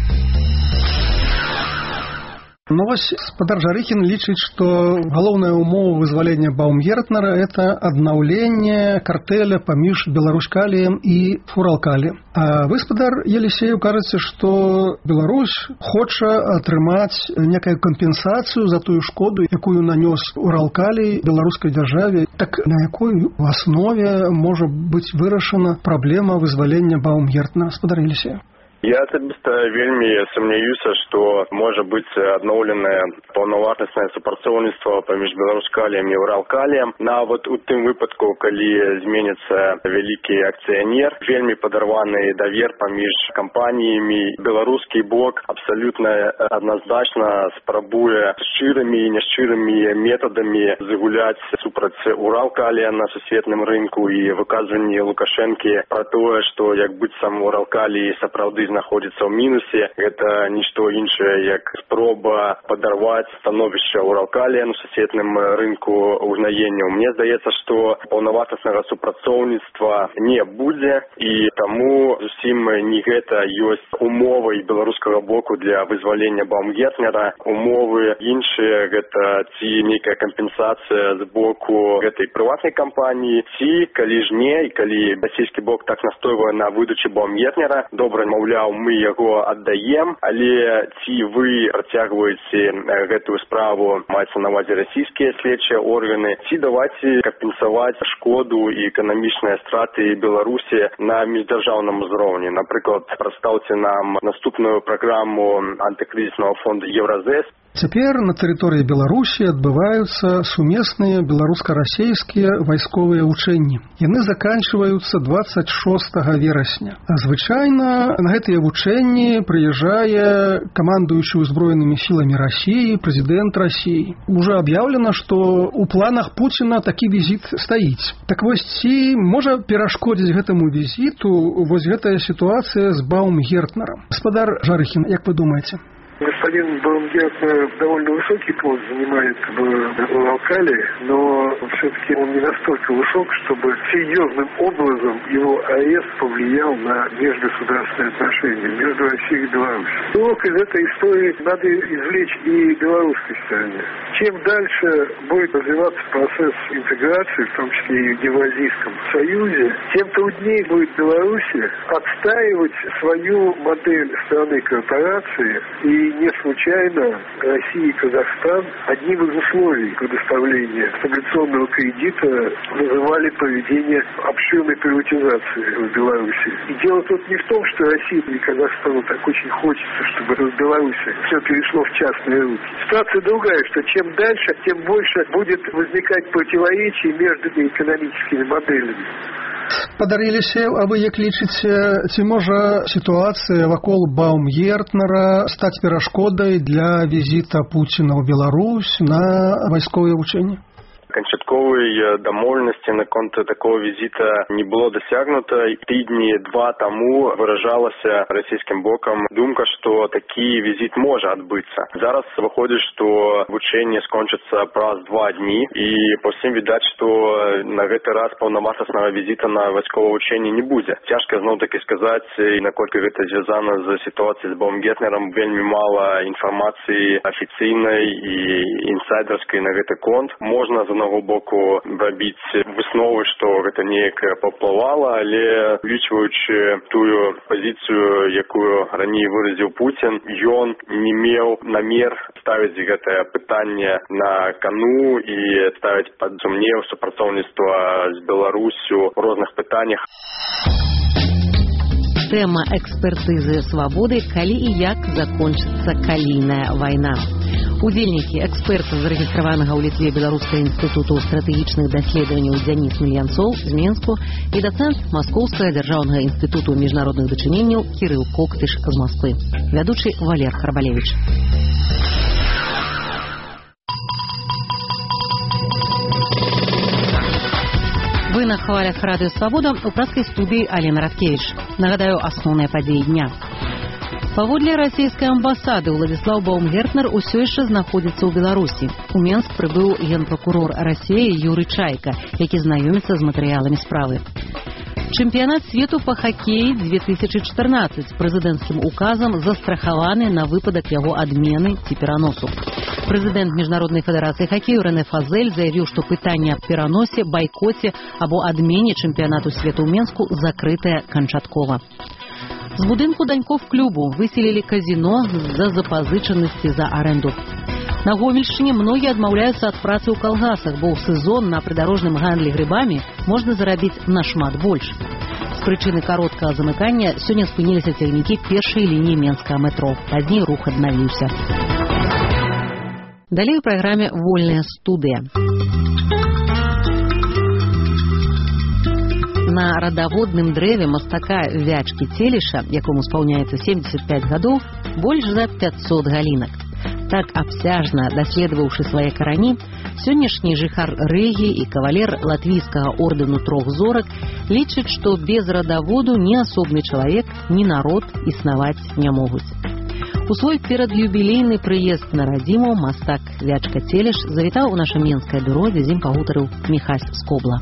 Ну вось спадар Жарыхін лічыць, што галоўная ўмова вызвалення Баумгертнера – это аднаўленне картеля паміж Беларусь-Каліем і Уралкаліем. А вы, спадар Елисеев, кажаце, што Беларусь хоча атрымаць некую кампенсацыю за тую шкоду, якую нанёс Уралкалій беларускай дзяржаве. Так на якой аснове можа быць вырашана праблема вызвалення Баумгертнера, спадар Елисеев? Я асабіста вельмі сумняюся, што можа быць адноўленае паўнавартаснае супрацоўніцтва паміж Беларусь-Каліем і Уралкаліем. Нават у тым выпадку, калі зменіцца вялікі акцыянер, вельмі падарваны давер паміж кампаніямі. Беларускі бок абсалютна адназначна спрабуе шчырымі і няшчырымі метадамі загуляць супраць Уралкалія на сусветным рынку і выказванні Лукашэнкі пра тое, што як быццам Уралкалій сапраўды знаходзіцца ў мінусе. Гэта нішто іншае, як спроба падарваць становішча Уралкалія на сусветным рынку угнаенняў. Мне здаецца, што паўнавартаснага супрацоўніцтва не будзе, і таму зусім не гэта ёсць умовай беларускага боку для вызвалення Баумгертнера. Умовы іншыя, гэта ці нейкая кампенсацыя з боку гэтай прыватнай кампаніі, ці калі ж не, і калі расійскі бок так настойвае на выдачы Баумгертнера, добра, маўляў, мы яго аддаем, але ці вы працягваеце гэтую справу, маецца на ўвазе расійскія следчыя органы, ці давайце кампенсаваць шкоду і эканамічныя страты Беларусі на міждзяржаўным узроўні. Напрыклад, прадстаўце нам наступную праграму антыкрызіснага фонду Еўразэс. Цяпер на тэрыторыі Беларусі адбываюцца сумесныя беларуска-расейскія вайсковыя вучэнні. Яны заканчваюцца двадцать шостага верасня. А звычайна на гэтыя вучэнні прыязджае камандуючы ўзброенымі сіламі Расіі, прэзідэнт Расіі. Уже аб'яўлена, што ў планах Пуціна такі візіт стаіць. Так вось, ці можа перашкодзіць гэтаму візіту вось гэтая сітуацыя з Баумгертнером? Гаспадар Жарыхін, як вы думаеце? Господин Баумгертнер довольно высокий пост занимает в Уралкалии, но все-таки он не настолько высок, чтобы серьезным образом его арест повлиял на межгосударственные отношения между Россией и Беларусью. Урок из этой истории надо извлечь и белорусской стороне. Чем дальше будет развиваться процесс интеграции, в том числе и в Евразийском союзе, тем труднее будет Беларуси отстаивать свою модель страны корпорации. И не случайно Россия и Казахстан одним из условий предоставления стабилизационного кредита называли проведение обширной приватизации в Беларуси. И дело тут не в том, что России и Казахстану так очень хочется, чтобы в Беларуси все перешло в частные руки. Ситуация другая, что чем дальше, тем больше будет возникать противоречий между экономическими моделями. Падарыліся, а вы як лічыце, ці можа сітуацыя вакол Баумгертнера стаць перашкодай для візіта Пуціна ў Беларусь на вайсковыя вучэнні? Канчатковай дамоўленасці наконт такого візіта не было дасягнута. Тыдні два таму выражалася расійскім бокам думка, што такі візіт можа адбыцца. Зараз выходзіць, што вучэнне скончыцца праз два дні, і па ўсім відаць, што на гэты раз паўнавартаснага візіта на вайсковае вучэнне не будзе. Цяжка зноў-такі сказаць, наколькі гэта звязана з сітуацыяй з Баумгертнером. Вельмі мала інфармацыі афіцыйнай і інсайдерскай на гэты конт. Можна за аднаго боку рабіць высновы, што гэта некае паўплывала, але улічваючы тую пазіцыю, якую раней выразіў Пуцін, ён не меў намер ставіць гэтае пытанне на кону і ставіць пад сумнеў супрацоўніцтва з Беларусю ў розных пытаннях. Тэма экспертызы «Свабоды», калі і як закончыцца калійная вайна. Удзельнікі, эксперты зарэгістраванага ў Літве Беларускага інстытуту стратэгічных даследаванняў Дзяніс Мільянцоў з Менску і дацэнт Маскоўскага дзяржаўнага інстытуту міжнародных дачыненняў Кірыл Коктыш з Масквы. Вядучы Валер Харбалевіч. Вы на хвалях радыё «Свабода» у праскай студыі Алена Радкевіч. Нагадаю, асноўныя падзеі дня. Паводле расійскай амбасады Уладзіслаў Баумгертнер усё яшчэ знаходзіцца ў Беларусі. У Менск прыбыў генпракурор Расіі Юрый Чайка, які знаёміцца з матэрыяламі справы. Чэмпіянат свету па хакеі две тысячы чатырнаццаць прэзідэнцкім указам застрахаваны на выпадак яго адмены ці пераносу. Прэзідэнт Міжнароднай федэрацыі хакею Рэне Фазель заявіў, што пытанне аб пераносе, байкоце або адмене чэмпіянату свету ў Менску закрытае канчаткова. З будынку данькоў клубу выселілі казіно з-за запазычанасці за арэнду. На Гомельшчыне многія адмаўляюцца ад працы ў калгасах, бо ў сезон на прыдарожным гандлі грыбамі можна зарабіць нашмат больш. З прычыны кароткага замыкання сёння спыніліся цягнікі першай лініі менскага метро. Пазней рух аднавіўся. Далей у праграме «Вольная студыя». На радаводным дрэве мастака Вячкі Целіша, якому спаўняецца семьдесят пять гадоў, больш за пятьсот галінак. Так абсяжна даследаваўшы свае карані, сённяшні жыхар Рэгі і кавалер латвійскага ордэну трох зорак лічыць, што без радаводу ні асобны чалавек, ні народ існаваць не могуць. У свой перадюбілейны прыезд на радзіму мастак Вячка Целіш завітаў у наша менскае бюро, дзе з ім пагутарыў Міхась Скобла.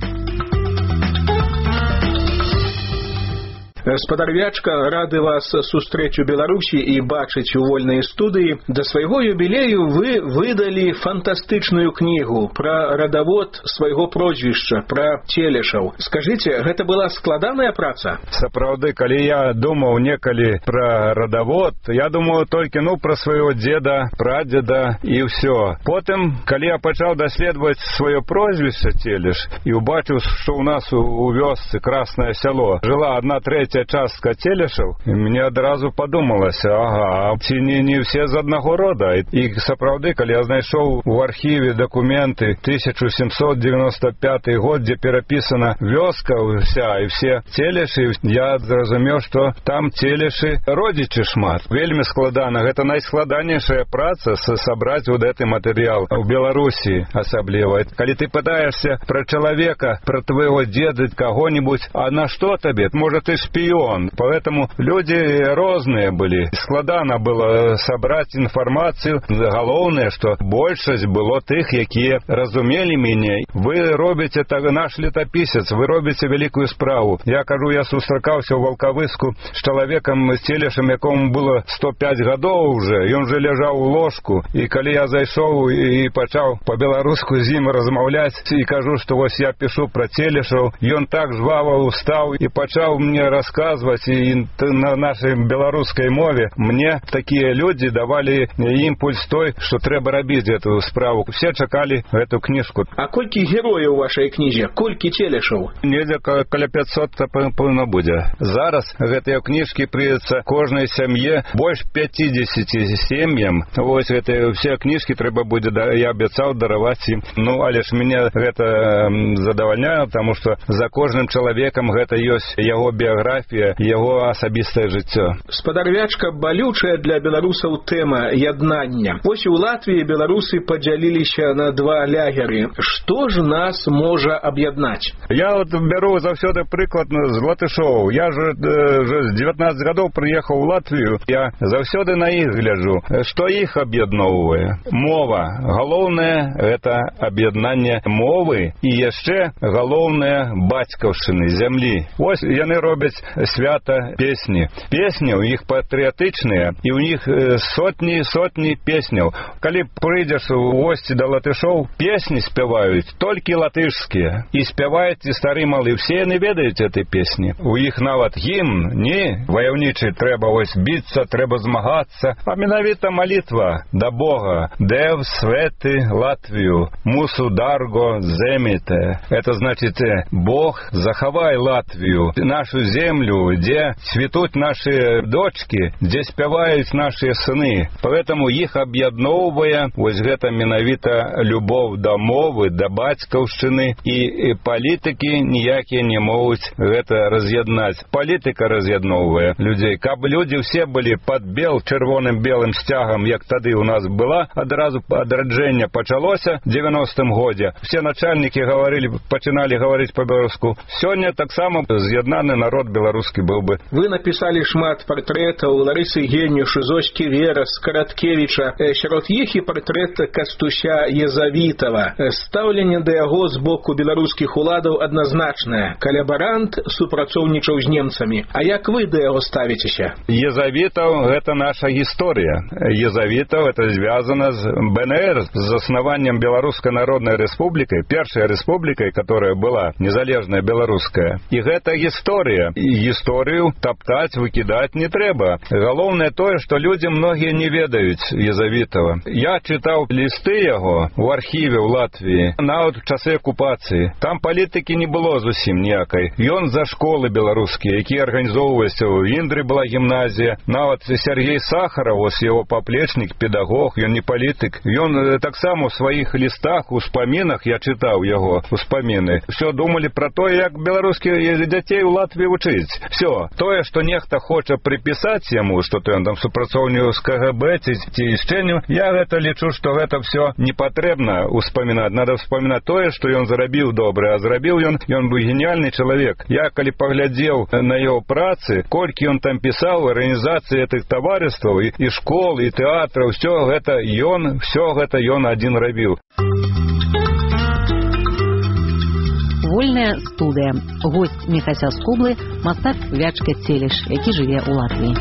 Гаспадар Вячка, рады вас сустрэць у Беларусі і бачыць у вольнай студыі. Да свайго юбілею вы выдалі фантастычную кнігу пра радавод свайго прозвішча, пра Целішаў. Скажыце, гэта была складаная праца? Сапраўды, калі я думаў некалі пра радавод, я думаў толькі ну пра свайго дзеда, прадзеда і ўсё. Потым, калі я пачаў даследаваць сваё прозвішча Целіш і убачыў, што ў нас у вёсцы Краснае сяло жыла одна трэця частка Целішаў, і мне адразу падумалася, ага, ці не, не все з аднаго рода. І, і сапраўды, калі я знайшоў у архіве дакументы тысяча семьсот девяносто пятый год, дзе перапісана вёска ўся і все Целішы, я зразумеў, што там Целішы родзічы шмат. Вельмі складана, гэта найскладанейшая праца сабраць вот гэты матэрыял у Беларусі асабліва. Калі ты пытаешься пра чалавека, пра твайго дзеда, каго-нибудь, а на што табе? Можа, ты шпіён. Поэтому люди разные были. Складана было собрать информацию. Головне, что большасць было тых, якія разумели мяне. Вы робите, это наш летописец, вы робите великую справу. Я кажу, я сустракаўся ў Валкавыску с человеком, с Целішем, якому было сто пять гадоў уже, и он же лежал у ложку. И калі я зайшоў и пачаў по-беларуску з ім размаўляць, и кажу, что вось я пишу про Целішаў, и он так жваво устал и пачаў мне рассказывать, и на нашей белорусской мове мне такие люди давали импульс той, что трэба рабіць эту справу. Все чакали эту книжку. А колькі герояў у вашай кнізе? Колькі Целішаў? Недзе каля пятьсот пэўна будзе. Зараз гэтыя кніжкі прыйдзецца кожнай сям'е, больш пятидесяти сем'ям. Вось гэтыя все кніжкі трэба будзе, я абяцаў дараваць ім. Ну, але ж мяне гэта задавальняе, потому что за кожным чалавекам гэта ёсць яго біяграфія, яго асабістае жыццё. Гаспадар Вячка, балючая для беларусаў тэма яднання. Вось у Латвіі беларусы падзяліліся на два лягеры. Што ж нас можа аб'яднаць? Я вот бяру заўсёды прыклад з латышоў. Я же, же з девятнадцати гадоў прыехаў у Латвію. Я заўсёды на іх гляджу. Што іх аб'ядноўвае? Мова. Галоўнае гэта аб'яднанне мовы і яшчэ галоўнае бацькаўшчыны, зямлі. Вось яны робяць свята песни. Песни у них патриотичные, и у них сотни и сотни песняў. Калі прыйдзеш у гости до латышоў, песни спяваюць толькі латышские. И спяваюць и стары малы. Все яны ведаюць этой песни. У іх нават гімн, не ваяўнічы, трэба ось біцца, трэба змагацца, а менавіта молитва до Бога. Дев светы Латвию, мусу дарго земите. Это значит, Бог, захавай Латвию, нашу землю, где цветут наши дочки, где спяваюць наши сыны. Поэтому их объедноўвае вось гэта менавіта любовь до мовы, до бацькаўшчыны, и палітыкі ніякія не могуць гэта раз'яднаць. Палітыка раз'ядноўвае людзей. Каб люди все были под бел чырвоным белым сцягам, як тады у нас была, адразу адраджэнне пачалося в девяностым годзе. Все начальники говорили, пачыналі говорить по-беларуску. Сёння таксама з'яднаны народ беларускі быў бы. Вы написали шмат партрэтаў Ларысы Генюш, Зоськи Верас, Караткевича. Сярод іх і партрэт Кастуся Езавітава. Стаўленне да яго з боку беларускіх уладаў адназначнае. Калябарант супрацоўнічаў з немцамі. А як вы да яго ставіцеся? Езавітаў — гэта наша гісторыя. Езавітаў — это звязано з бэ эн эр, з заснаваннем Беларускай Народнай Рэспублікай, першай рэспублікай, которая была незалежная беларуская. І гэта гісторыя. І гісторыю таптаць, выкідаць не трэба. Галоўнае тое, што людзі многія не ведаюць Езавітава. Я чытаў лісты яго ў архіве ў Латвіі, нават у часы акупацыі. Там палітыкі не было зусім ніякай. Ён за школы беларускія, якія арганізоўваліся. У Індры была гімназія. Нават Сергей Сахаров, ось яго паплечнік, педагог, ён не палітык. Ён таксама ў сваіх лістах, успамінах, я чытаў яго успаміны, все думалі пра тое, як беларускіх дзяцей у Латвіі вучыць. Все. Тое, што нехта хоча прыпісаць яму, што то ён там супрацоўнік з ка гэ бэ ці, ці яшчэ, я гэта лічу, што гэта все не патрэбна успамінаць. Надо вспамінаць тое, што ён зарабіў добра, а зарабіў ён, ён быў геніальны чалавек. Я калі паглядзеў на яго працы, колькі ён там пісаў, арганізацыі гэтых таварыстваў, і, і школ, і тэатраў, все гэта ён, все гэта ён адзін рабіў. Вольная студыя. Госць Міхася з Кублы, мастак Вячка Целеш, які жыве ў Латвіі.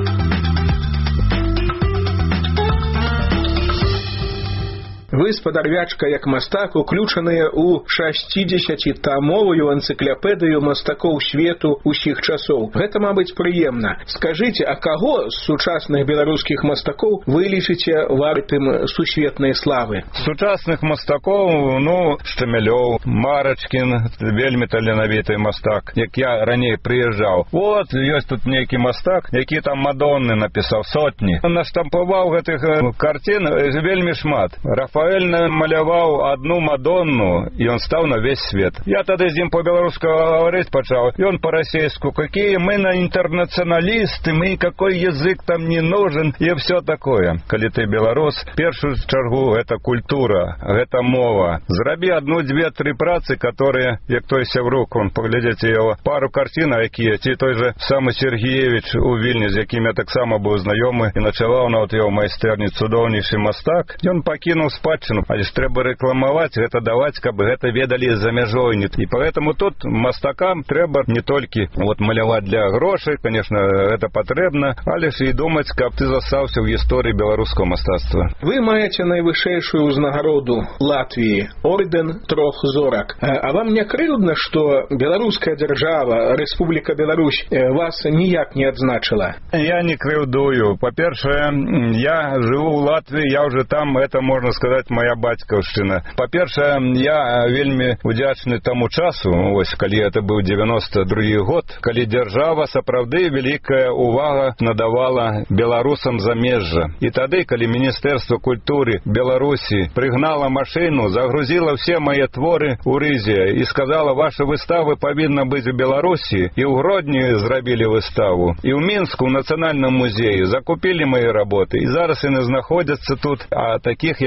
Вы, спадар Вячка, як мастак, уключаныя ў шасцідзесяцітамовую энцыклапедыю мастакоў свету ўсіх часоў. Гэта, мабыць, прыемна. Скажыце, а каго з сучасных беларускіх мастакоў вы лічыце вартым сусветнай славы? Сучасных мастакоў, ну, Штамелёў, Марачкін, вельмі таленавіты мастак, як я раней прыязджаў. Вот, ёсць тут нейкі мастак, які там Мадонны напісаў, сотні. Наштампаваў гэтых карцін вельмі шмат. Рафаэль намаляваў одну Мадонну, и он стал на весь свет. Я тогда с ним по-белорусски говорить почал, и он по-российски: какие мы на интернационалисты, мы какой язык там не нужен, и все такое. Коли ты белорус, в первую чергу это культура, это мова. Зраби одну, две, три працы, которые, як той Севрук, он поглядите его, пару картин, які, ті той же самый Сергеевич у Вильні, з яким я так само был знайомый, и ночевал на вот его майстерні цудоўнейший мастак, и он покинул спадчыну. А лишь трэба рекламовать, это давать, каб гэта ведали за мяжой. И поэтому тут мастакам трэба не только вот малявать для грошей, конечно, это потребно, а лишь и думать, каб ты застаўся в истории белорусского мастацтва. Вы маете наивысшую узнагароду Латвии, орден трох зорак. А вам не крыўдна, что белорусская держава, Республика Беларусь, вас ніяк не адзначила? Я не крыўдую. По-першае, я живу в Латвии, я уже там, это, можно сказать, моя бацькаўшчына. По-першае, я вельмі удзячны таму часу, ось, калі это быў девяносто другі год, калі дзяржава сапраўды вялікая увага надавала беларусам замежжа. І тады, калі Міністэрства культуры Беларусі прыгнала машину, загрузила все мои творы у рызе и сказала: ваши выставы павінна быць у Беларусі. И у Гродні зрабілі выставу, и у Мінску в Нацыянальным музеі закупили мои работы. И зараз яны знаходзяцца тут, а таких, як я,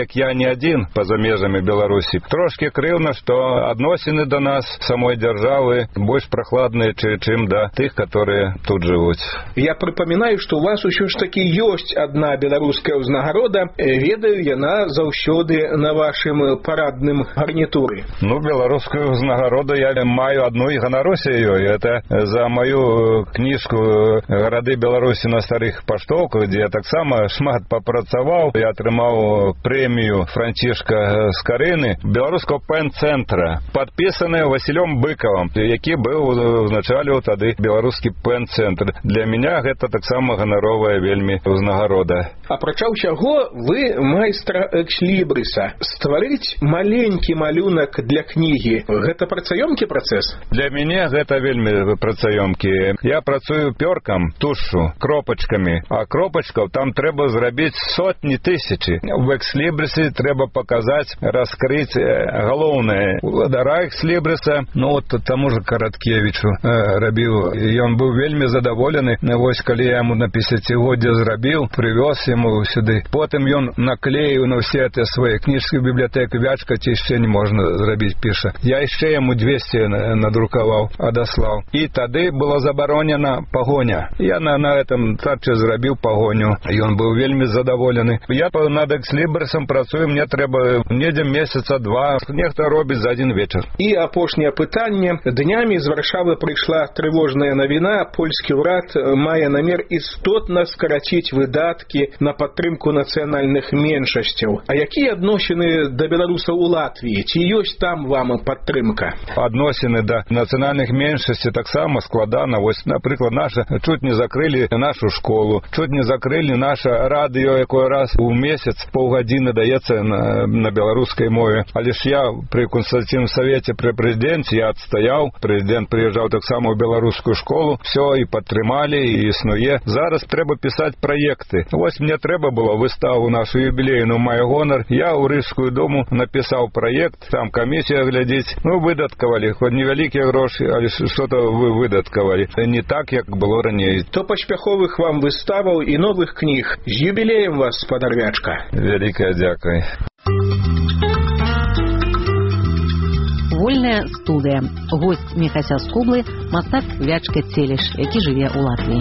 не адзін па-за межамі Беларусі. Трошкі крыўна, што адносіны да нас самой дзяржавы больш прахладныя, чым да тых, которые тут жывуць. Я прыпамінаю, што у вас усё ж такі ёсць адна беларуская ўзнагарода. Ведаю, яна заўсёды на вашым парадным гарнітуры. Ну, беларускую ўзнагароду я маю адну і ганаруся ёй. Это за маю кніжку «Гарады Беларусі на старых паштоўках», дзе я таксама шмат папрацаваў. Я атрымаў прэмію Францішка Скарыны беларускага пэн-цэнтра, падпісаная Васілём Быкавым, які быў узначаліў тады беларускі пэн-цэнтр. Для мяне гэта таксама ганаровая вельмі ўзнагарода. Апрача ўсяго, вы майстра экслібрыса. Стварыць маленькі малюнак для кнігі — гэта працаёмкі працэс? Для мяне гэта вельмі працаёмкі. Я працую пёркам, тушу, кропачкамі, а кропачкаў там трэба зрабіць сотні тысячы. В экслібрысе трэба паказаць, раскрыць галоўнае. Уладара экслібрыса, ну вот таму же Караткевічу рабіў. Ён быў вельмі задаволены. Вось калі я яму на пяцігоддзе зрабіў, прывёз яму сюды. Потым ён наклеіў на ўсе гэтыя свае кніжкі ў бібліятэку. Вячка ці яшчэ не можна зрабіць, піша. Я яшчэ яму дзвесце надрукаваў, адаслаў. І тады была забаронена пагоня. Я на, на этом тарче зрабіў пагоню. Ён быў вельмі задаволены. Я над экслібрысам працую, мне трэба недзе месяца два. Нехта робіць за адзін вечар. І апошняе пытанне. Днямі з Варшавы прыйшла трывожная навіна. Польскі ўрад мае намер істотна скараціць выдаткі на падтрымку нацыянальных меншасцяў. А якія адносіны да беларусаў у Латвіі? Ці ёсць там вам падтрымка? Адносіны да нацыянальных меншасцей таксама складана. Вось, напрыклад, наша чуть не закрылі нашу школу, чуть не закрылі наша радыё, якое раз у месяц паўгадзіны даецца на, на беларускай мове. Але ж я пры Конституцыйным савеце пры прэзідэнце я адстаяў. Прэзідэнт прыязджаў таксама ў беларускую школу. Всё, і падтрымалі, і існуе. Зараз трэба пісаць праекты. Вось мне трэба было выставу нашу юбілейную «Май гонар». Я ў Рыжскую думу напісаў праект, там камісія глядзіць. Ну, выдаткавалі, хоць невялікія грошы, але што-то вы выдаткавалі. Не так, як было раней. То паспяховых вам выставаў і новых кніг. З юбілеем вас, спадар Вячка. Вялікая дзякуй. Вольная студыя. Госць Міхася з Кублы, мастак Вячка Целеш, які жыве ў Латвіі.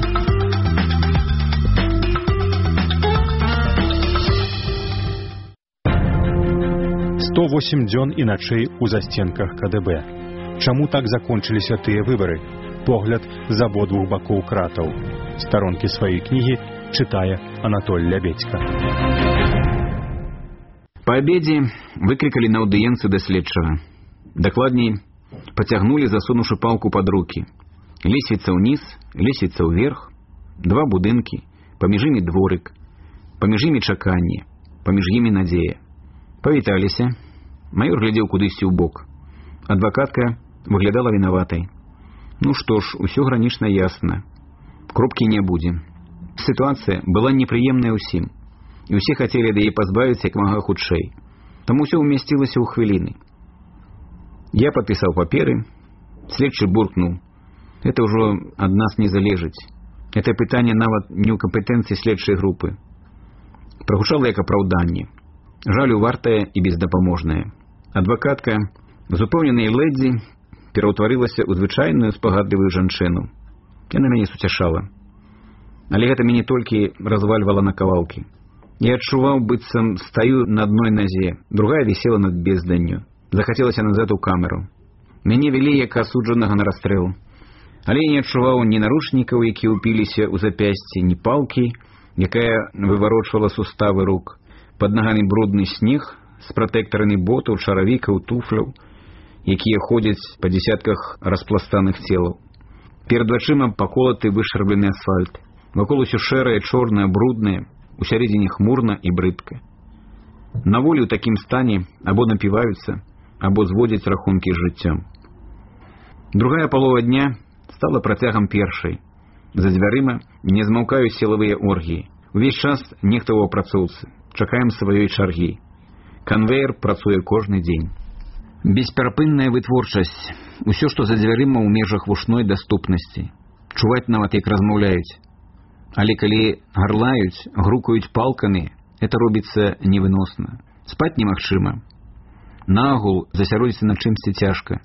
сто восемь дзён і начэй у засценках ка дэ бэ. Чаму так закончыліся тыя выбары? Погляд з абодвух бакоў кратаў. Старонкі сваёй кнігі чытае Анатоль Лябедзька. Па абедзе выклікалі на аўдыенцыю да следчага. Дакладней, пацягнулі, засунуўшы палку пад рукі. Лесвіца ўніз, лесвіца ўверх, два будынкі, паміж імі дворык, паміж імі чаканне, паміж імі надзея. Павіталіся. Маёр глядзеў кудысьці ў бок. Адвакатка выглядала вінаватай. Ну што ж, усё гранічна ясна. Кропкі не будзе. Сітуацыя была непрыемная ўсім. І ўсе хацелі да яе пазбавіцца як мага хутчэй. Таму ўсё ўмясцілася ў хвіліны. Я падпісаў паперы. Следчы буркнуў. Это ўжо ад нас не залежыць. Это пытанне нават не ў кампетэнцыі следчай групы. Прагучала як апраўданне. Жалю вартая і бездапаможная. Адвакатка з упэўненай лэдзі пераўтварылася ў звычайную спагадлівую жанчыну. Яна мяне суцяшала. Але гэта мяне толькі развальвала на кавалкі. Я адчуваў, быццам стаю на адной назе, другая вісела над безданню. Захацелася назад у камеру. Мяне вялі як асуджанага на расстрэл. Але я не адчуваў ні наручнікаў, якія ўпіліся ў запясці, ні палкі, якая выварочвала суставы рук. Пад нагамі брудны снег з пратэктарамі ботаў, чаравікаў, туфляў, якія ходзяць па дзесятках распластаных целаў. Перад вачыма паколаты вышарблены асфальт. Вакол усё шэрае, чорнае, бруднае, усярэдзіне хмурна і брыдка. На волі ў такім стане або напіваюцца, або зводзяць рахункі з жыццём. Другая палова дня стала працягам першай. За дзвярыма не змаўкаюць сілавыя оргіі. Увесь час нехта ў апрацоўцы. Чакаем сваёй чаргі. Канвеер працуе кожны дзень. Бесперапынная вытворчасць. Усё, што за дзвярыма ў межах вушной даступнасці. Чуваць нават, як размаўляюць. Але калі гарлаюць, грукаюць палкамі, это робіцца невыносна. Спаць немагчыма. Нагул засяродзіцца на чымсьці цяжка.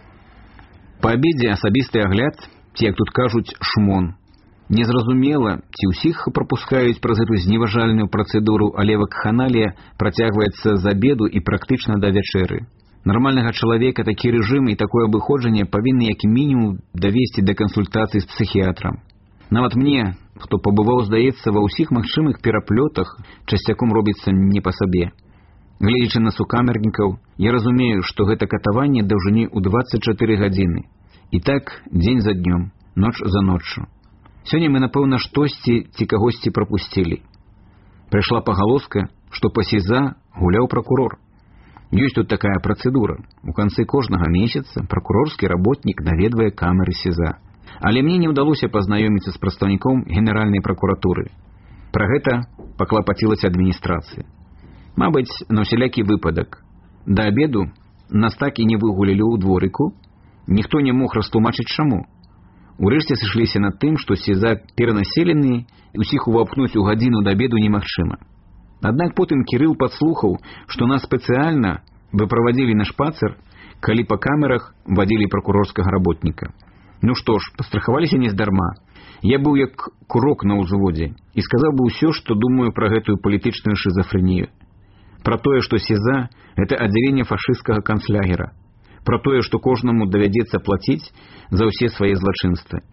Па абедзе асабісты агляд, ці, як тут кажуць, шмон. Незразумела, ці ўсіх прапускаюць праз эту зневажальную працэдуру, але вакханалія працягваецца з абеду і практычна да вячэры. Нармальнага чалавека такі рэжым і такое абыходжанне павінны як мінімум давесці да кансультацыі з псіхіятрам. Нават мне, хто пабываў, здаецца, ва ўсіх магчымых пераплётах, часцяком робіцца не па сабе. Гледзячы на сукамернікаў, я разумею, што гэта катаванне даўжынёй у дваццаць чатыры гадзіны. І так дзень за днём, ноч за ноччу. Сёння мы, напэўна, штосьці ці кагосьці прапусцілі. Прыйшла пагалоска, што па СІЗА гуляў пракурор. Ёсць тут такая працэдура. У канцы кожнага месяца пракурорскі работнік наведвае камеры СІЗА. Але мне не ўдалося пазнаёміцца з прадстаўніком Генеральнай пракуратуры. Пра гэта паклапацілася адміністрацыя. Мабыць, на ўсялякі выпадак. Да абеду нас так і не выгулілі ў дворыку, ніхто не мог растлумачыць чаму. Урэшце сышліся над тым, што СІЗА перанаселены, і ўсіх увапхнуць у гадзіну да абеду немагчыма. Аднак потым Кірыл падслухаў, што нас спецыяльна выправадзілі на шпацыр, калі па камерах вадзілі пракурорскага работніка. Ну што ж, пастрахаваліся нездарма. Я быў як курок на ўзводзе і сказаў бы ўсё, што думаю пра гэтую палітычную шизофрэнію. Пра тое, што СІЗА – гэта аддзяленне фашысцкага канцлягера. Пра тое, што кожнаму давядзецца плаціць за ўсе свае злачынствы.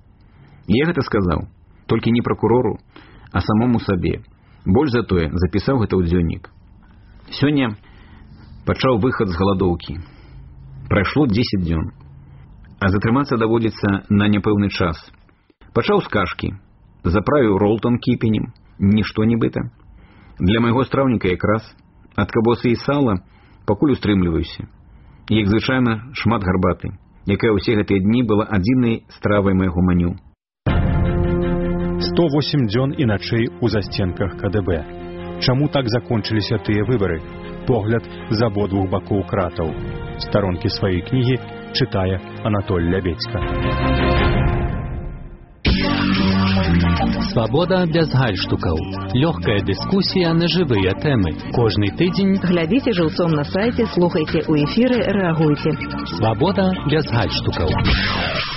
Я гэта сказаў, толькі не пракурору, а самому сабе. Больш за тое запісаў гэта ў дзённік. Сёння пачаў выхад з галадоўкі. Прайшло дзесяць дзён. А затрымацца даводзіцца на няпэўны час. Пачаў з кашкі. Заправіў ролтон кіпенем. Нішто нібыта. Для майго страўніка якраз. Ад кабосы і сала пакуль устрымліваюся. Як звычайна, шмат гарбаты, якая ўсе гэтыя дні была адзінай стравай майго меню. сто восемь дзён і начэй у засценках КДБ. Чаму так закончыліся тыя выбары? Погляд з абодвух бакоў кратаў. Старонкі сваёй кнігі чытае Анатоль Лябедзька. Свабода без гальштукаў. Лёгкая дыскусія на жывыя тэмы. Кожны тыдзень глядзіце жыўцом на сайце, слухайце ў эфіры, рэагуйце. Свабода без гальштукаў.